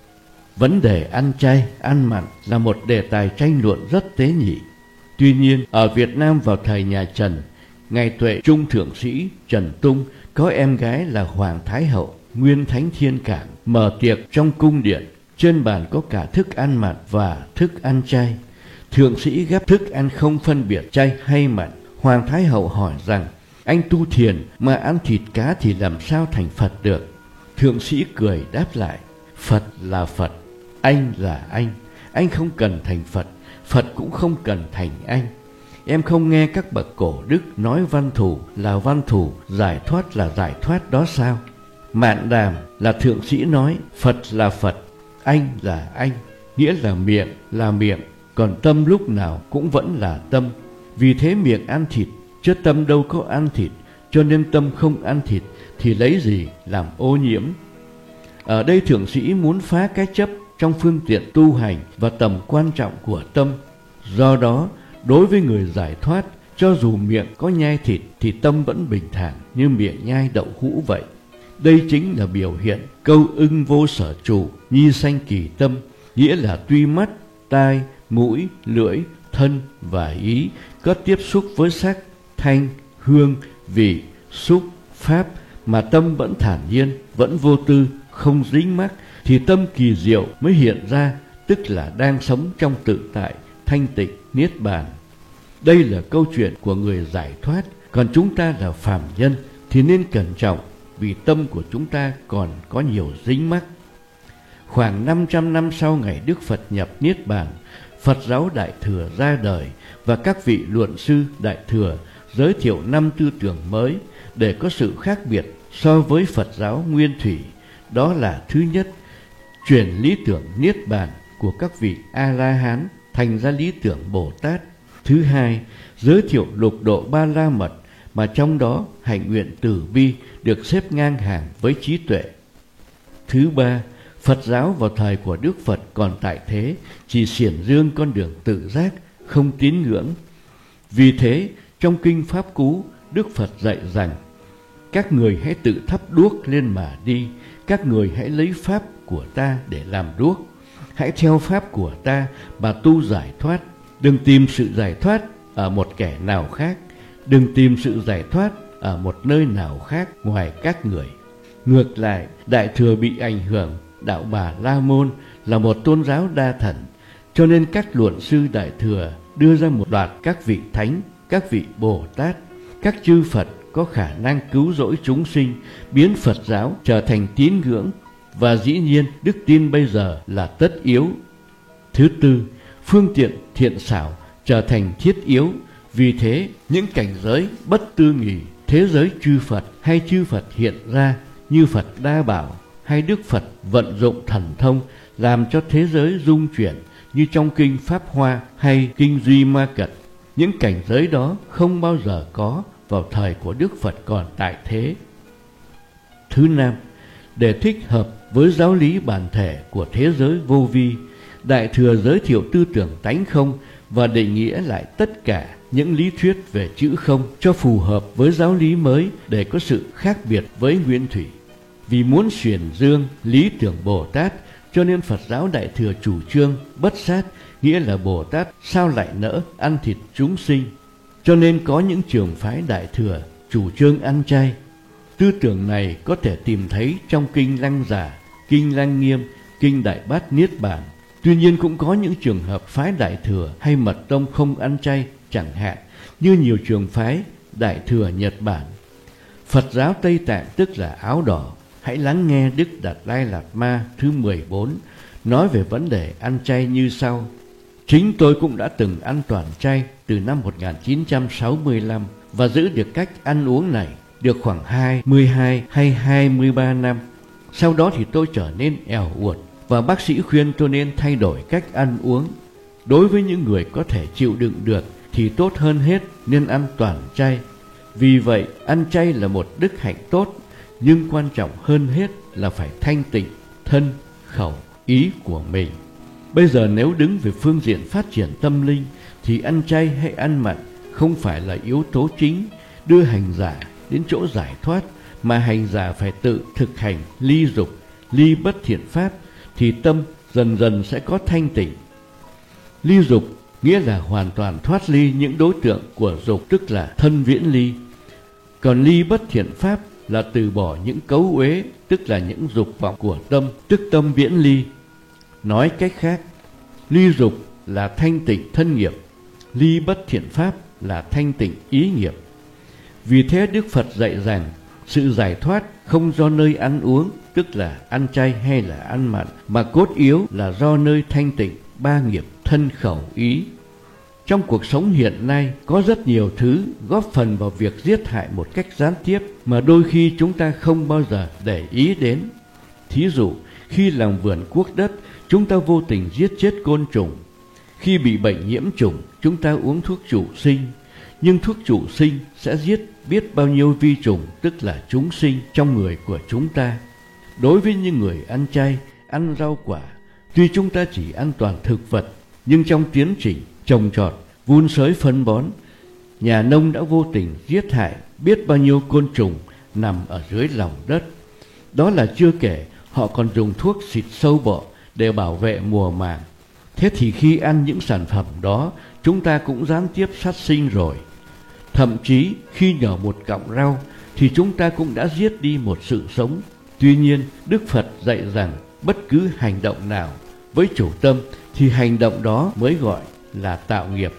[SPEAKER 1] Vấn đề ăn chay, ăn mặn là một đề tài tranh luận rất tế nhị. Tuy nhiên, ở Việt Nam vào thời nhà Trần, Ngài Tuệ Trung Thượng Sĩ Trần Tung có em gái là Hoàng Thái Hậu Nguyên Thánh Thiên Cảm mở tiệc trong cung điện. Trên bàn có cả thức ăn mặn và thức ăn chay. Thượng sĩ gắp thức ăn không phân biệt chay hay mặn. Hoàng Thái Hậu hỏi rằng, anh tu thiền mà ăn thịt cá thì làm sao thành Phật được? Thượng sĩ cười đáp lại, Phật là Phật, anh là anh. Anh không cần thành Phật, Phật cũng không cần thành anh. Em không nghe các bậc cổ đức nói văn thù là văn thù, giải thoát là giải thoát đó sao? Mạn Đàm là thượng sĩ nói, Phật là Phật, anh là anh, nghĩa là miệng là miệng, còn tâm lúc nào cũng vẫn là tâm. Vì thế miệng ăn thịt, chứ tâm đâu có ăn thịt, cho nên tâm không ăn thịt thì lấy gì làm ô nhiễm? Ở đây thượng sĩ muốn phá cái chấp trong phương tiện tu hành và tầm quan trọng của tâm. Do đó, đối với người giải thoát, cho dù miệng có nhai thịt thì tâm vẫn bình thản như miệng nhai đậu hũ vậy. Đây chính là biểu hiện câu ưng vô sở trụ, nhi sanh kỳ tâm, nghĩa là tuy mắt, tai, mũi, lưỡi, thân và ý có tiếp xúc với sắc, thanh, hương, vị, xúc, pháp mà tâm vẫn thản nhiên, vẫn vô tư, không dính mắc, thì tâm kỳ diệu mới hiện ra, tức là đang sống trong tự tại, thanh tịnh, niết bàn. Đây là câu chuyện của người giải thoát, còn chúng ta là phàm nhân thì nên cẩn trọng, vì tâm của chúng ta còn có nhiều dính mắc. Khoảng năm trăm năm sau ngày Đức Phật nhập Niết Bàn, Phật giáo Đại Thừa ra đời và các vị luận sư Đại Thừa giới thiệu năm tư tưởng mới để có sự khác biệt so với Phật giáo Nguyên Thủy. Đó là: thứ nhất, chuyển lý tưởng Niết Bàn của các vị A-la-hán thành ra lý tưởng Bồ Tát. Thứ hai, giới thiệu lục độ ba la mật mà trong đó hạnh nguyện từ bi được xếp ngang hàng với trí tuệ. Thứ ba, Phật giáo vào thời của Đức Phật còn tại thế chỉ xiển dương con đường tự giác, không tín ngưỡng. Vì thế, trong Kinh Pháp Cú, Đức Phật dạy rằng: các người hãy tự thắp đuốc lên mà đi, các người hãy lấy pháp của ta để làm đuốc. Hãy theo pháp của ta mà tu giải thoát. Đừng tìm sự giải thoát ở một kẻ nào khác, đừng tìm sự giải thoát ở một nơi nào khác ngoài các người. Ngược lại, Đại Thừa bị ảnh hưởng đạo Bà La Môn là một tôn giáo đa thần, cho nên các luận sư Đại Thừa đưa ra một loạt các vị thánh, các vị Bồ Tát, các chư Phật có khả năng cứu rỗi chúng sinh, biến Phật giáo trở thành tín ngưỡng, và dĩ nhiên đức tin bây giờ là tất yếu. Thứ tư, phương tiện thiện xảo trở thành thiết yếu. Vì thế, những cảnh giới bất tư nghì, thế giới chư Phật hay chư Phật hiện ra như Phật Đa Bảo hay Đức Phật vận dụng thần thông làm cho thế giới rung chuyển như trong Kinh Pháp Hoa hay Kinh Duy Ma Cật. Những cảnh giới đó không bao giờ có vào thời của Đức Phật còn tại thế. Thứ năm, để thích hợp với giáo lý bản thể của thế giới vô vi, Đại Thừa giới thiệu tư tưởng tánh không và định nghĩa lại tất cả những lý thuyết về chữ không cho phù hợp với giáo lý mới để có sự khác biệt với Nguyên Thủy. Vì muốn xiển dương lý tưởng Bồ Tát, cho nên Phật giáo Đại Thừa chủ trương bất sát, nghĩa là Bồ Tát sao lại nỡ ăn thịt chúng sinh. Cho nên có những trường phái Đại Thừa chủ trương ăn chay. Tư tưởng này có thể tìm thấy trong Kinh Lăng Già, Kinh Lăng Nghiêm, Kinh Đại Bát Niết Bàn. Tuy nhiên cũng có những trường hợp phái Đại Thừa hay Mật Tông không ăn chay, chẳng hạn như nhiều trường phái Đại Thừa Nhật Bản. Phật giáo Tây Tạng tức là áo đỏ. Hãy lắng nghe Đức Đạt Lai Lạt Ma thứ mười bốn nói về vấn đề ăn chay như sau: chính tôi cũng đã từng ăn toàn chay từ năm một nghìn chín trăm sáu mươi lăm và giữ được cách ăn uống này được khoảng hai mươi hai hay hai mươi ba năm. Sau đó thì tôi trở nên èo uột và bác sĩ khuyên tôi nên thay đổi cách ăn uống. Đối với những người có thể chịu đựng được thì tốt hơn hết nên ăn toàn chay. Vì vậy, ăn chay là một đức hạnh tốt, nhưng quan trọng hơn hết là phải thanh tịnh thân, khẩu, ý của mình. Bây giờ nếu đứng về phương diện phát triển tâm linh thì ăn chay hay ăn mặn không phải là yếu tố chính đưa hành giả đến chỗ giải thoát, mà hành giả phải tự thực hành ly dục, ly bất thiện pháp thì tâm dần dần sẽ có thanh tịnh. Ly dục nghĩa là hoàn toàn thoát ly những đối tượng của dục, tức là thân viễn ly. Còn ly bất thiện pháp là từ bỏ những cấu uế, tức là những dục vọng của tâm, tức tâm viễn ly. Nói cách khác, ly dục là thanh tịnh thân nghiệp, ly bất thiện pháp là thanh tịnh ý nghiệp. Vì thế Đức Phật dạy rằng sự giải thoát không do nơi ăn uống, tức là ăn chay hay là ăn mặn, mà cốt yếu là do nơi thanh tịnh ba nghiệp thân khẩu ý. Trong cuộc sống hiện nay có rất nhiều thứ góp phần vào việc giết hại một cách gián tiếp mà đôi khi chúng ta không bao giờ để ý đến. Thí dụ, khi làm vườn cuốc đất, chúng ta vô tình giết chết côn trùng. Khi bị bệnh nhiễm trùng, chúng ta uống thuốc trụ sinh. Nhưng thuốc trụ sinh sẽ giết biết bao nhiêu vi trùng, tức là chúng sinh trong người của chúng ta. Đối với những người ăn chay, ăn rau quả, tuy chúng ta chỉ ăn toàn thực vật, nhưng trong tiến trình trồng trọt, vun sới phân bón, nhà nông đã vô tình giết hại biết bao nhiêu côn trùng nằm ở dưới lòng đất. Đó là chưa kể họ còn dùng thuốc xịt sâu bọ để bảo vệ mùa màng. Thế thì khi ăn những sản phẩm đó, chúng ta cũng gián tiếp sát sinh rồi. Thậm chí khi nhổ một cọng rau thì chúng ta cũng đã giết đi một sự sống. Tuy nhiên, Đức Phật dạy rằng bất cứ hành động nào với chủ tâm thì hành động đó mới gọi là tạo nghiệp.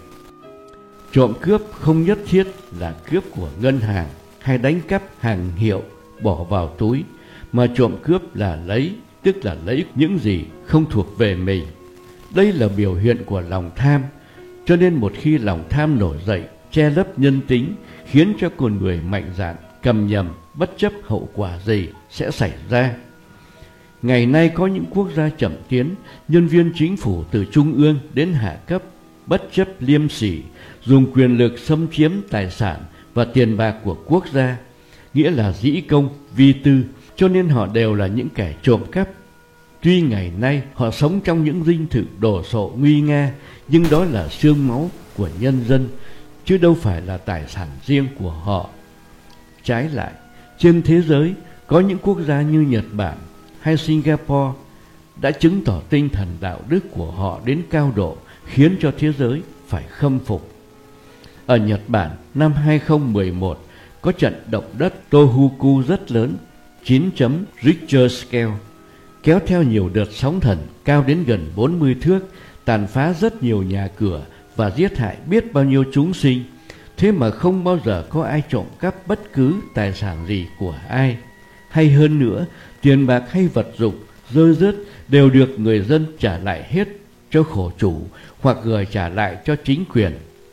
[SPEAKER 1] Trộm cướp không nhất thiết là cướp của ngân hàng hay đánh cắp hàng hiệu bỏ vào túi, mà trộm cướp là lấy, tức là lấy những gì không thuộc về mình. Đây là biểu hiện của lòng tham, cho nên một khi lòng tham nổi dậy, che lấp nhân tính, khiến cho con người mạnh dạn, cầm nhầm, bất chấp hậu quả gì sẽ xảy ra. Ngày nay có những quốc gia chậm tiến, nhân viên chính phủ từ trung ương đến hạ cấp, bất chấp liêm sỉ, dùng quyền lực xâm chiếm tài sản và tiền bạc của quốc gia, nghĩa là dĩ công, vi tư, cho nên họ đều là những kẻ trộm cắp. Tuy ngày nay họ sống trong những dinh thự đồ sộ nguy nga, nhưng đó là xương máu của nhân dân, chứ đâu phải là tài sản riêng của họ. Trái lại, trên thế giới có những quốc gia như Nhật Bản hay Singapore đã chứng tỏ tinh thần đạo đức của họ đến cao độ, khiến cho thế giới phải khâm phục. Ở Nhật Bản, năm hai không một một, có trận động đất Tohoku rất lớn, chín chấm Richter scale, kéo theo nhiều đợt sóng thần cao đến gần bốn mươi thước, tàn phá rất nhiều nhà cửa và giết hại biết bao nhiêu chúng sinh. Thế mà không bao giờ có ai trộm cắp bất cứ tài sản gì của ai. Hay hơn nữa, tiền bạc hay vật dụng rơi rớt đều được người dân trả lại hết cho khổ chủ hoặc gửi trả lại cho chính quyền.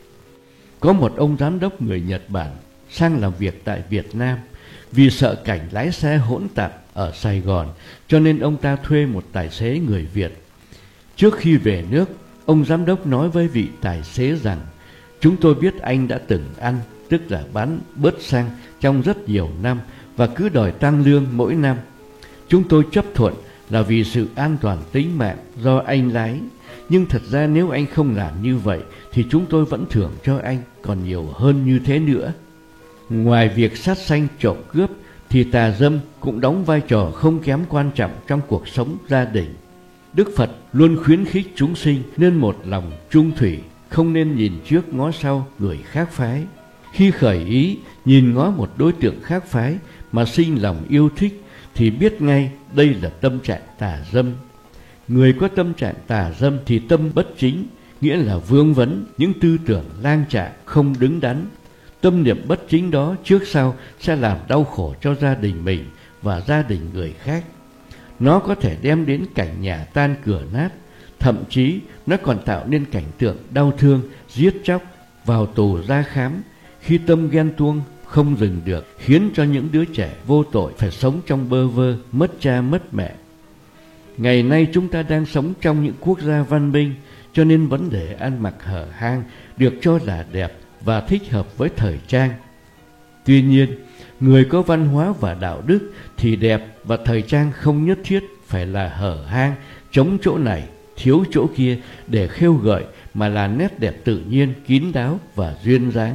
[SPEAKER 1] Có một ông giám đốc người Nhật Bản sang làm việc tại Việt Nam. Vì sợ cảnh lái xe hỗn tạp ở Sài Gòn, cho nên ông ta thuê một tài xế người Việt. Trước khi về nước, ông giám đốc nói với vị tài xế rằng: "Chúng tôi biết anh đã từng ăn, tức là bán bớt xăng trong rất nhiều năm và cứ đòi tăng lương mỗi năm. Chúng tôi chấp thuận là vì sự an toàn tính mạng do anh lái. Nhưng thật ra nếu anh không làm như vậy thì chúng tôi vẫn thưởng cho anh còn nhiều hơn như thế nữa." Ngoài việc sát sanh trộm cướp thì tà dâm cũng đóng vai trò không kém quan trọng trong cuộc sống gia đình. Đức Phật luôn khuyến khích chúng sinh nên một lòng trung thủy, không nên nhìn trước ngó sau người khác phái. Khi khởi ý nhìn ngó một đối tượng khác phái mà sinh lòng yêu thích thì biết ngay đây là tâm trạng tà dâm. Người có tâm trạng tà dâm thì tâm bất chính, nghĩa là vương vấn những tư tưởng lang trạng không đứng đắn. Tâm niệm bất chính đó trước sau sẽ làm đau khổ cho gia đình mình và gia đình người khác. Nó có thể đem đến cảnh nhà tan cửa nát, thậm chí nó còn tạo nên cảnh tượng đau thương, giết chóc, vào tù ra khám. Khi tâm ghen tuông không dừng được, khiến cho những đứa trẻ vô tội phải sống trong bơ vơ, mất cha mất mẹ. Ngày nay chúng ta đang sống trong những quốc gia văn minh, cho nên vấn đề ăn mặc hở hang được cho là đẹp và thích hợp với thời trang. Tuy nhiên, người có văn hóa và đạo đức thì đẹp và thời trang không nhất thiết phải là hở hang, chống chỗ này, thiếu chỗ kia để khêu gợi, mà là nét đẹp tự nhiên, kín đáo và duyên dáng.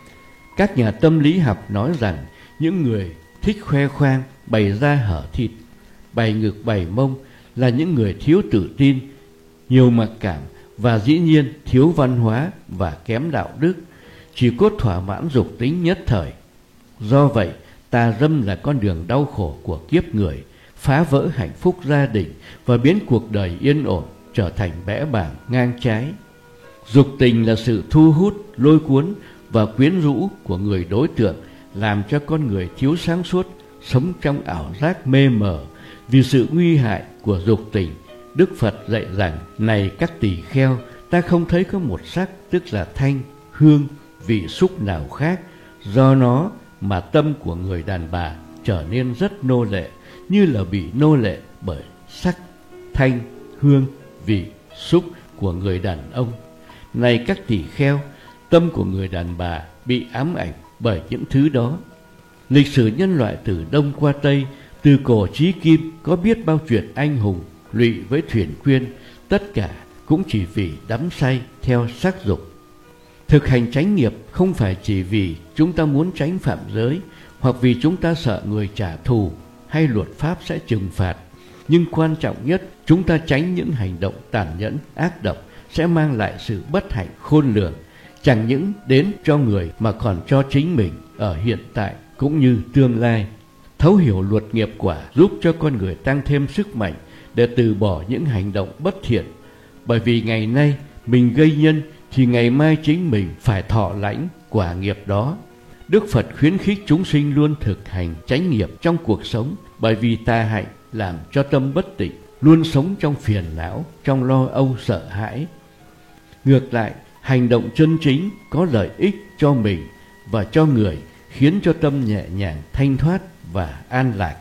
[SPEAKER 1] Các nhà tâm lý học nói rằng những người thích khoe khoang, bày da hở thịt, bày ngực bày mông là những người thiếu tự tin, nhiều mặc cảm và dĩ nhiên thiếu văn hóa và kém đạo đức, chỉ cốt thỏa mãn dục tính nhất thời. Do vậy, tà dâm là con đường đau khổ của kiếp người, phá vỡ hạnh phúc gia đình và biến cuộc đời yên ổn trở thành bẽ bàng ngang trái. Dục tình là sự thu hút, lôi cuốn và quyến rũ của người đối tượng, làm cho con người thiếu sáng suốt, sống trong ảo giác mê mờ. Vì sự nguy hại của dục tình, Đức Phật dạy rằng: "Này các tỳ kheo, ta không thấy có một sắc, tức là thanh, hương, vị xúc nào khác. Do nó mà tâm của người đàn bà trở nên rất nô lệ, như là bị nô lệ bởi sắc, thanh, hương, vị, xúc của người đàn ông. Này các tỳ kheo, tâm của người đàn bà bị ám ảnh bởi những thứ đó." Lịch sử nhân loại từ Đông qua Tây Từ cổ chí kim có biết bao chuyện anh hùng lụy với thuyền quyên, tất cả cũng chỉ vì đắm say theo sắc dục. Thực hành chánh nghiệp không phải chỉ vì chúng ta muốn tránh phạm giới, hoặc vì chúng ta sợ người trả thù hay luật pháp sẽ trừng phạt. Nhưng quan trọng nhất, chúng ta tránh những hành động tàn nhẫn, ác độc sẽ mang lại sự bất hạnh khôn lường, chẳng những đến cho người mà còn cho chính mình ở hiện tại cũng như tương lai. Thấu hiểu luật nghiệp quả giúp cho con người tăng thêm sức mạnh để từ bỏ những hành động bất thiện. Bởi vì ngày nay mình gây nhân thì ngày mai chính mình phải thọ lãnh quả nghiệp đó. Đức Phật khuyến khích chúng sinh luôn thực hành chánh nghiệp trong cuộc sống, bởi vì tà hạnh làm cho tâm bất tịnh, luôn sống trong phiền não, trong lo âu sợ hãi. Ngược lại, hành động chân chính có lợi ích cho mình và cho người, khiến cho tâm nhẹ nhàng, thanh thoát và an lạc.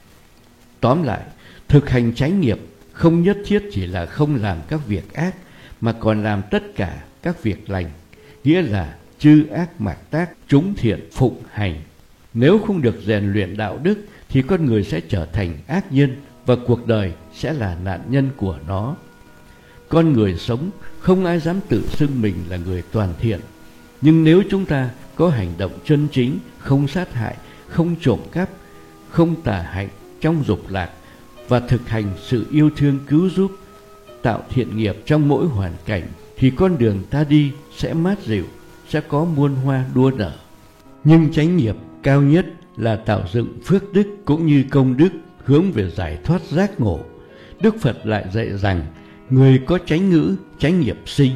[SPEAKER 1] Tóm lại, thực hành chánh nghiệp không nhất thiết chỉ là không làm các việc ác, mà còn làm tất cả các việc lành, nghĩa là chư ác mạt tác, chúng thiện phụng hành. Nếu không được rèn luyện đạo đức thì con người sẽ trở thành ác nhân và cuộc đời sẽ là nạn nhân của nó. Con người sống không ai dám tự xưng mình là người toàn thiện, nhưng nếu chúng ta có hành động chân chính, không sát hại, không trộm cắp, không tà hạnh trong dục lạc và thực hành sự yêu thương cứu giúp, tạo thiện nghiệp trong mỗi hoàn cảnh, thì con đường ta đi sẽ mát dịu, sẽ có muôn hoa đua nở. Nhưng chánh nghiệp cao nhất là tạo dựng phước đức cũng như công đức hướng về giải thoát giác ngộ. Đức Phật lại dạy rằng người có chánh ngữ, chánh nghiệp sinh.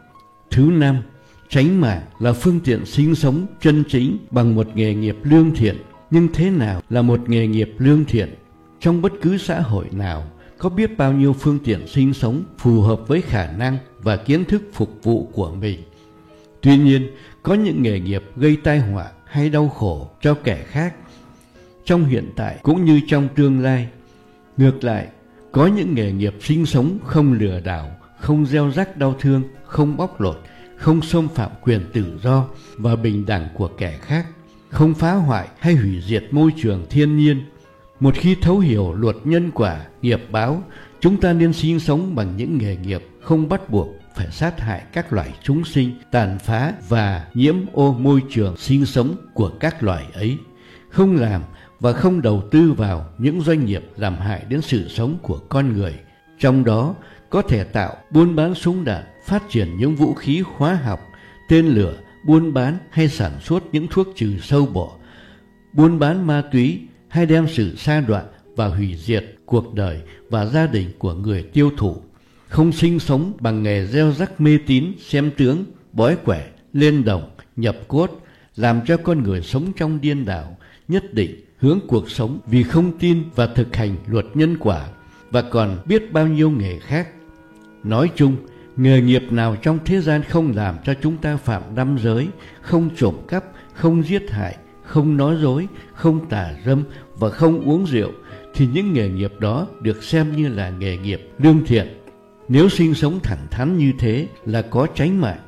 [SPEAKER 1] Thứ năm, chánh mạng là phương tiện sinh sống chân chính bằng một nghề nghiệp lương thiện. Nhưng thế nào là một nghề nghiệp lương thiện? Trong bất cứ xã hội nào, có biết bao nhiêu phương tiện sinh sống phù hợp với khả năng và kiến thức phục vụ của mình. Tuy nhiên, có những nghề nghiệp gây tai họa hay đau khổ cho kẻ khác, trong hiện tại cũng như trong tương lai. Ngược lại, có những nghề nghiệp sinh sống không lừa đảo, không gieo rắc đau thương, không bóc lột, không xâm phạm quyền tự do và bình đẳng của kẻ khác, không phá hoại hay hủy diệt môi trường thiên nhiên. Một khi thấu hiểu luật nhân quả, nghiệp báo, chúng ta nên sinh sống bằng những nghề nghiệp không bắt buộc phải sát hại các loài chúng sinh, tàn phá và nhiễm ô môi trường sinh sống của các loài ấy, không làm và không đầu tư vào những doanh nghiệp làm hại đến sự sống của con người. Trong đó có thể tạo, buôn bán súng đạn, phát triển những vũ khí hóa học, tên lửa, buôn bán hay sản xuất những thuốc trừ sâu bọ, buôn bán ma túy, hay đem sự sa đọa và hủy diệt cuộc đời và gia đình của người tiêu thụ. Không sinh sống bằng nghề gieo rắc mê tín, xem tướng, bói quẻ, lên đồng, nhập cốt, làm cho con người sống trong điên đảo, nhất định hướng cuộc sống vì không tin và thực hành luật nhân quả, và còn biết bao nhiêu nghề khác. Nói chung, nghề nghiệp nào trong thế gian không làm cho chúng ta phạm năm giới, không trộm cắp, không giết hại, không nói dối, không tà dâm và không uống rượu, thì những nghề nghiệp đó được xem như là nghề nghiệp lương thiện. Nếu sinh sống thẳng thắn như thế là có chánh mạng.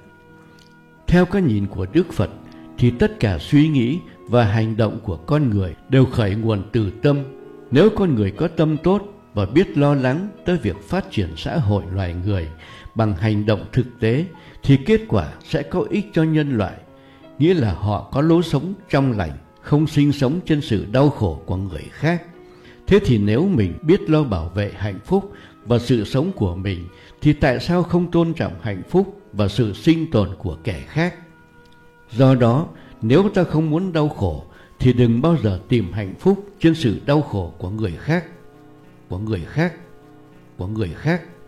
[SPEAKER 1] Theo cái nhìn của Đức Phật thì tất cả suy nghĩ và hành động của con người đều khởi nguồn từ tâm. Nếu con người có tâm tốt và biết lo lắng tới việc phát triển xã hội loài người bằng hành động thực tế, thì kết quả sẽ có ích cho nhân loại, nghĩa là họ có lối sống trong lành, không sinh sống trên sự đau khổ của người khác. Thế thì nếu mình biết lo bảo vệ hạnh phúc và sự sống của mình, thì tại sao không tôn trọng hạnh phúc và sự sinh tồn của kẻ khác? Do đó, nếu ta không muốn đau khổ, thì đừng bao giờ tìm hạnh phúc trên sự đau khổ của người khác, của người khác, của người khác.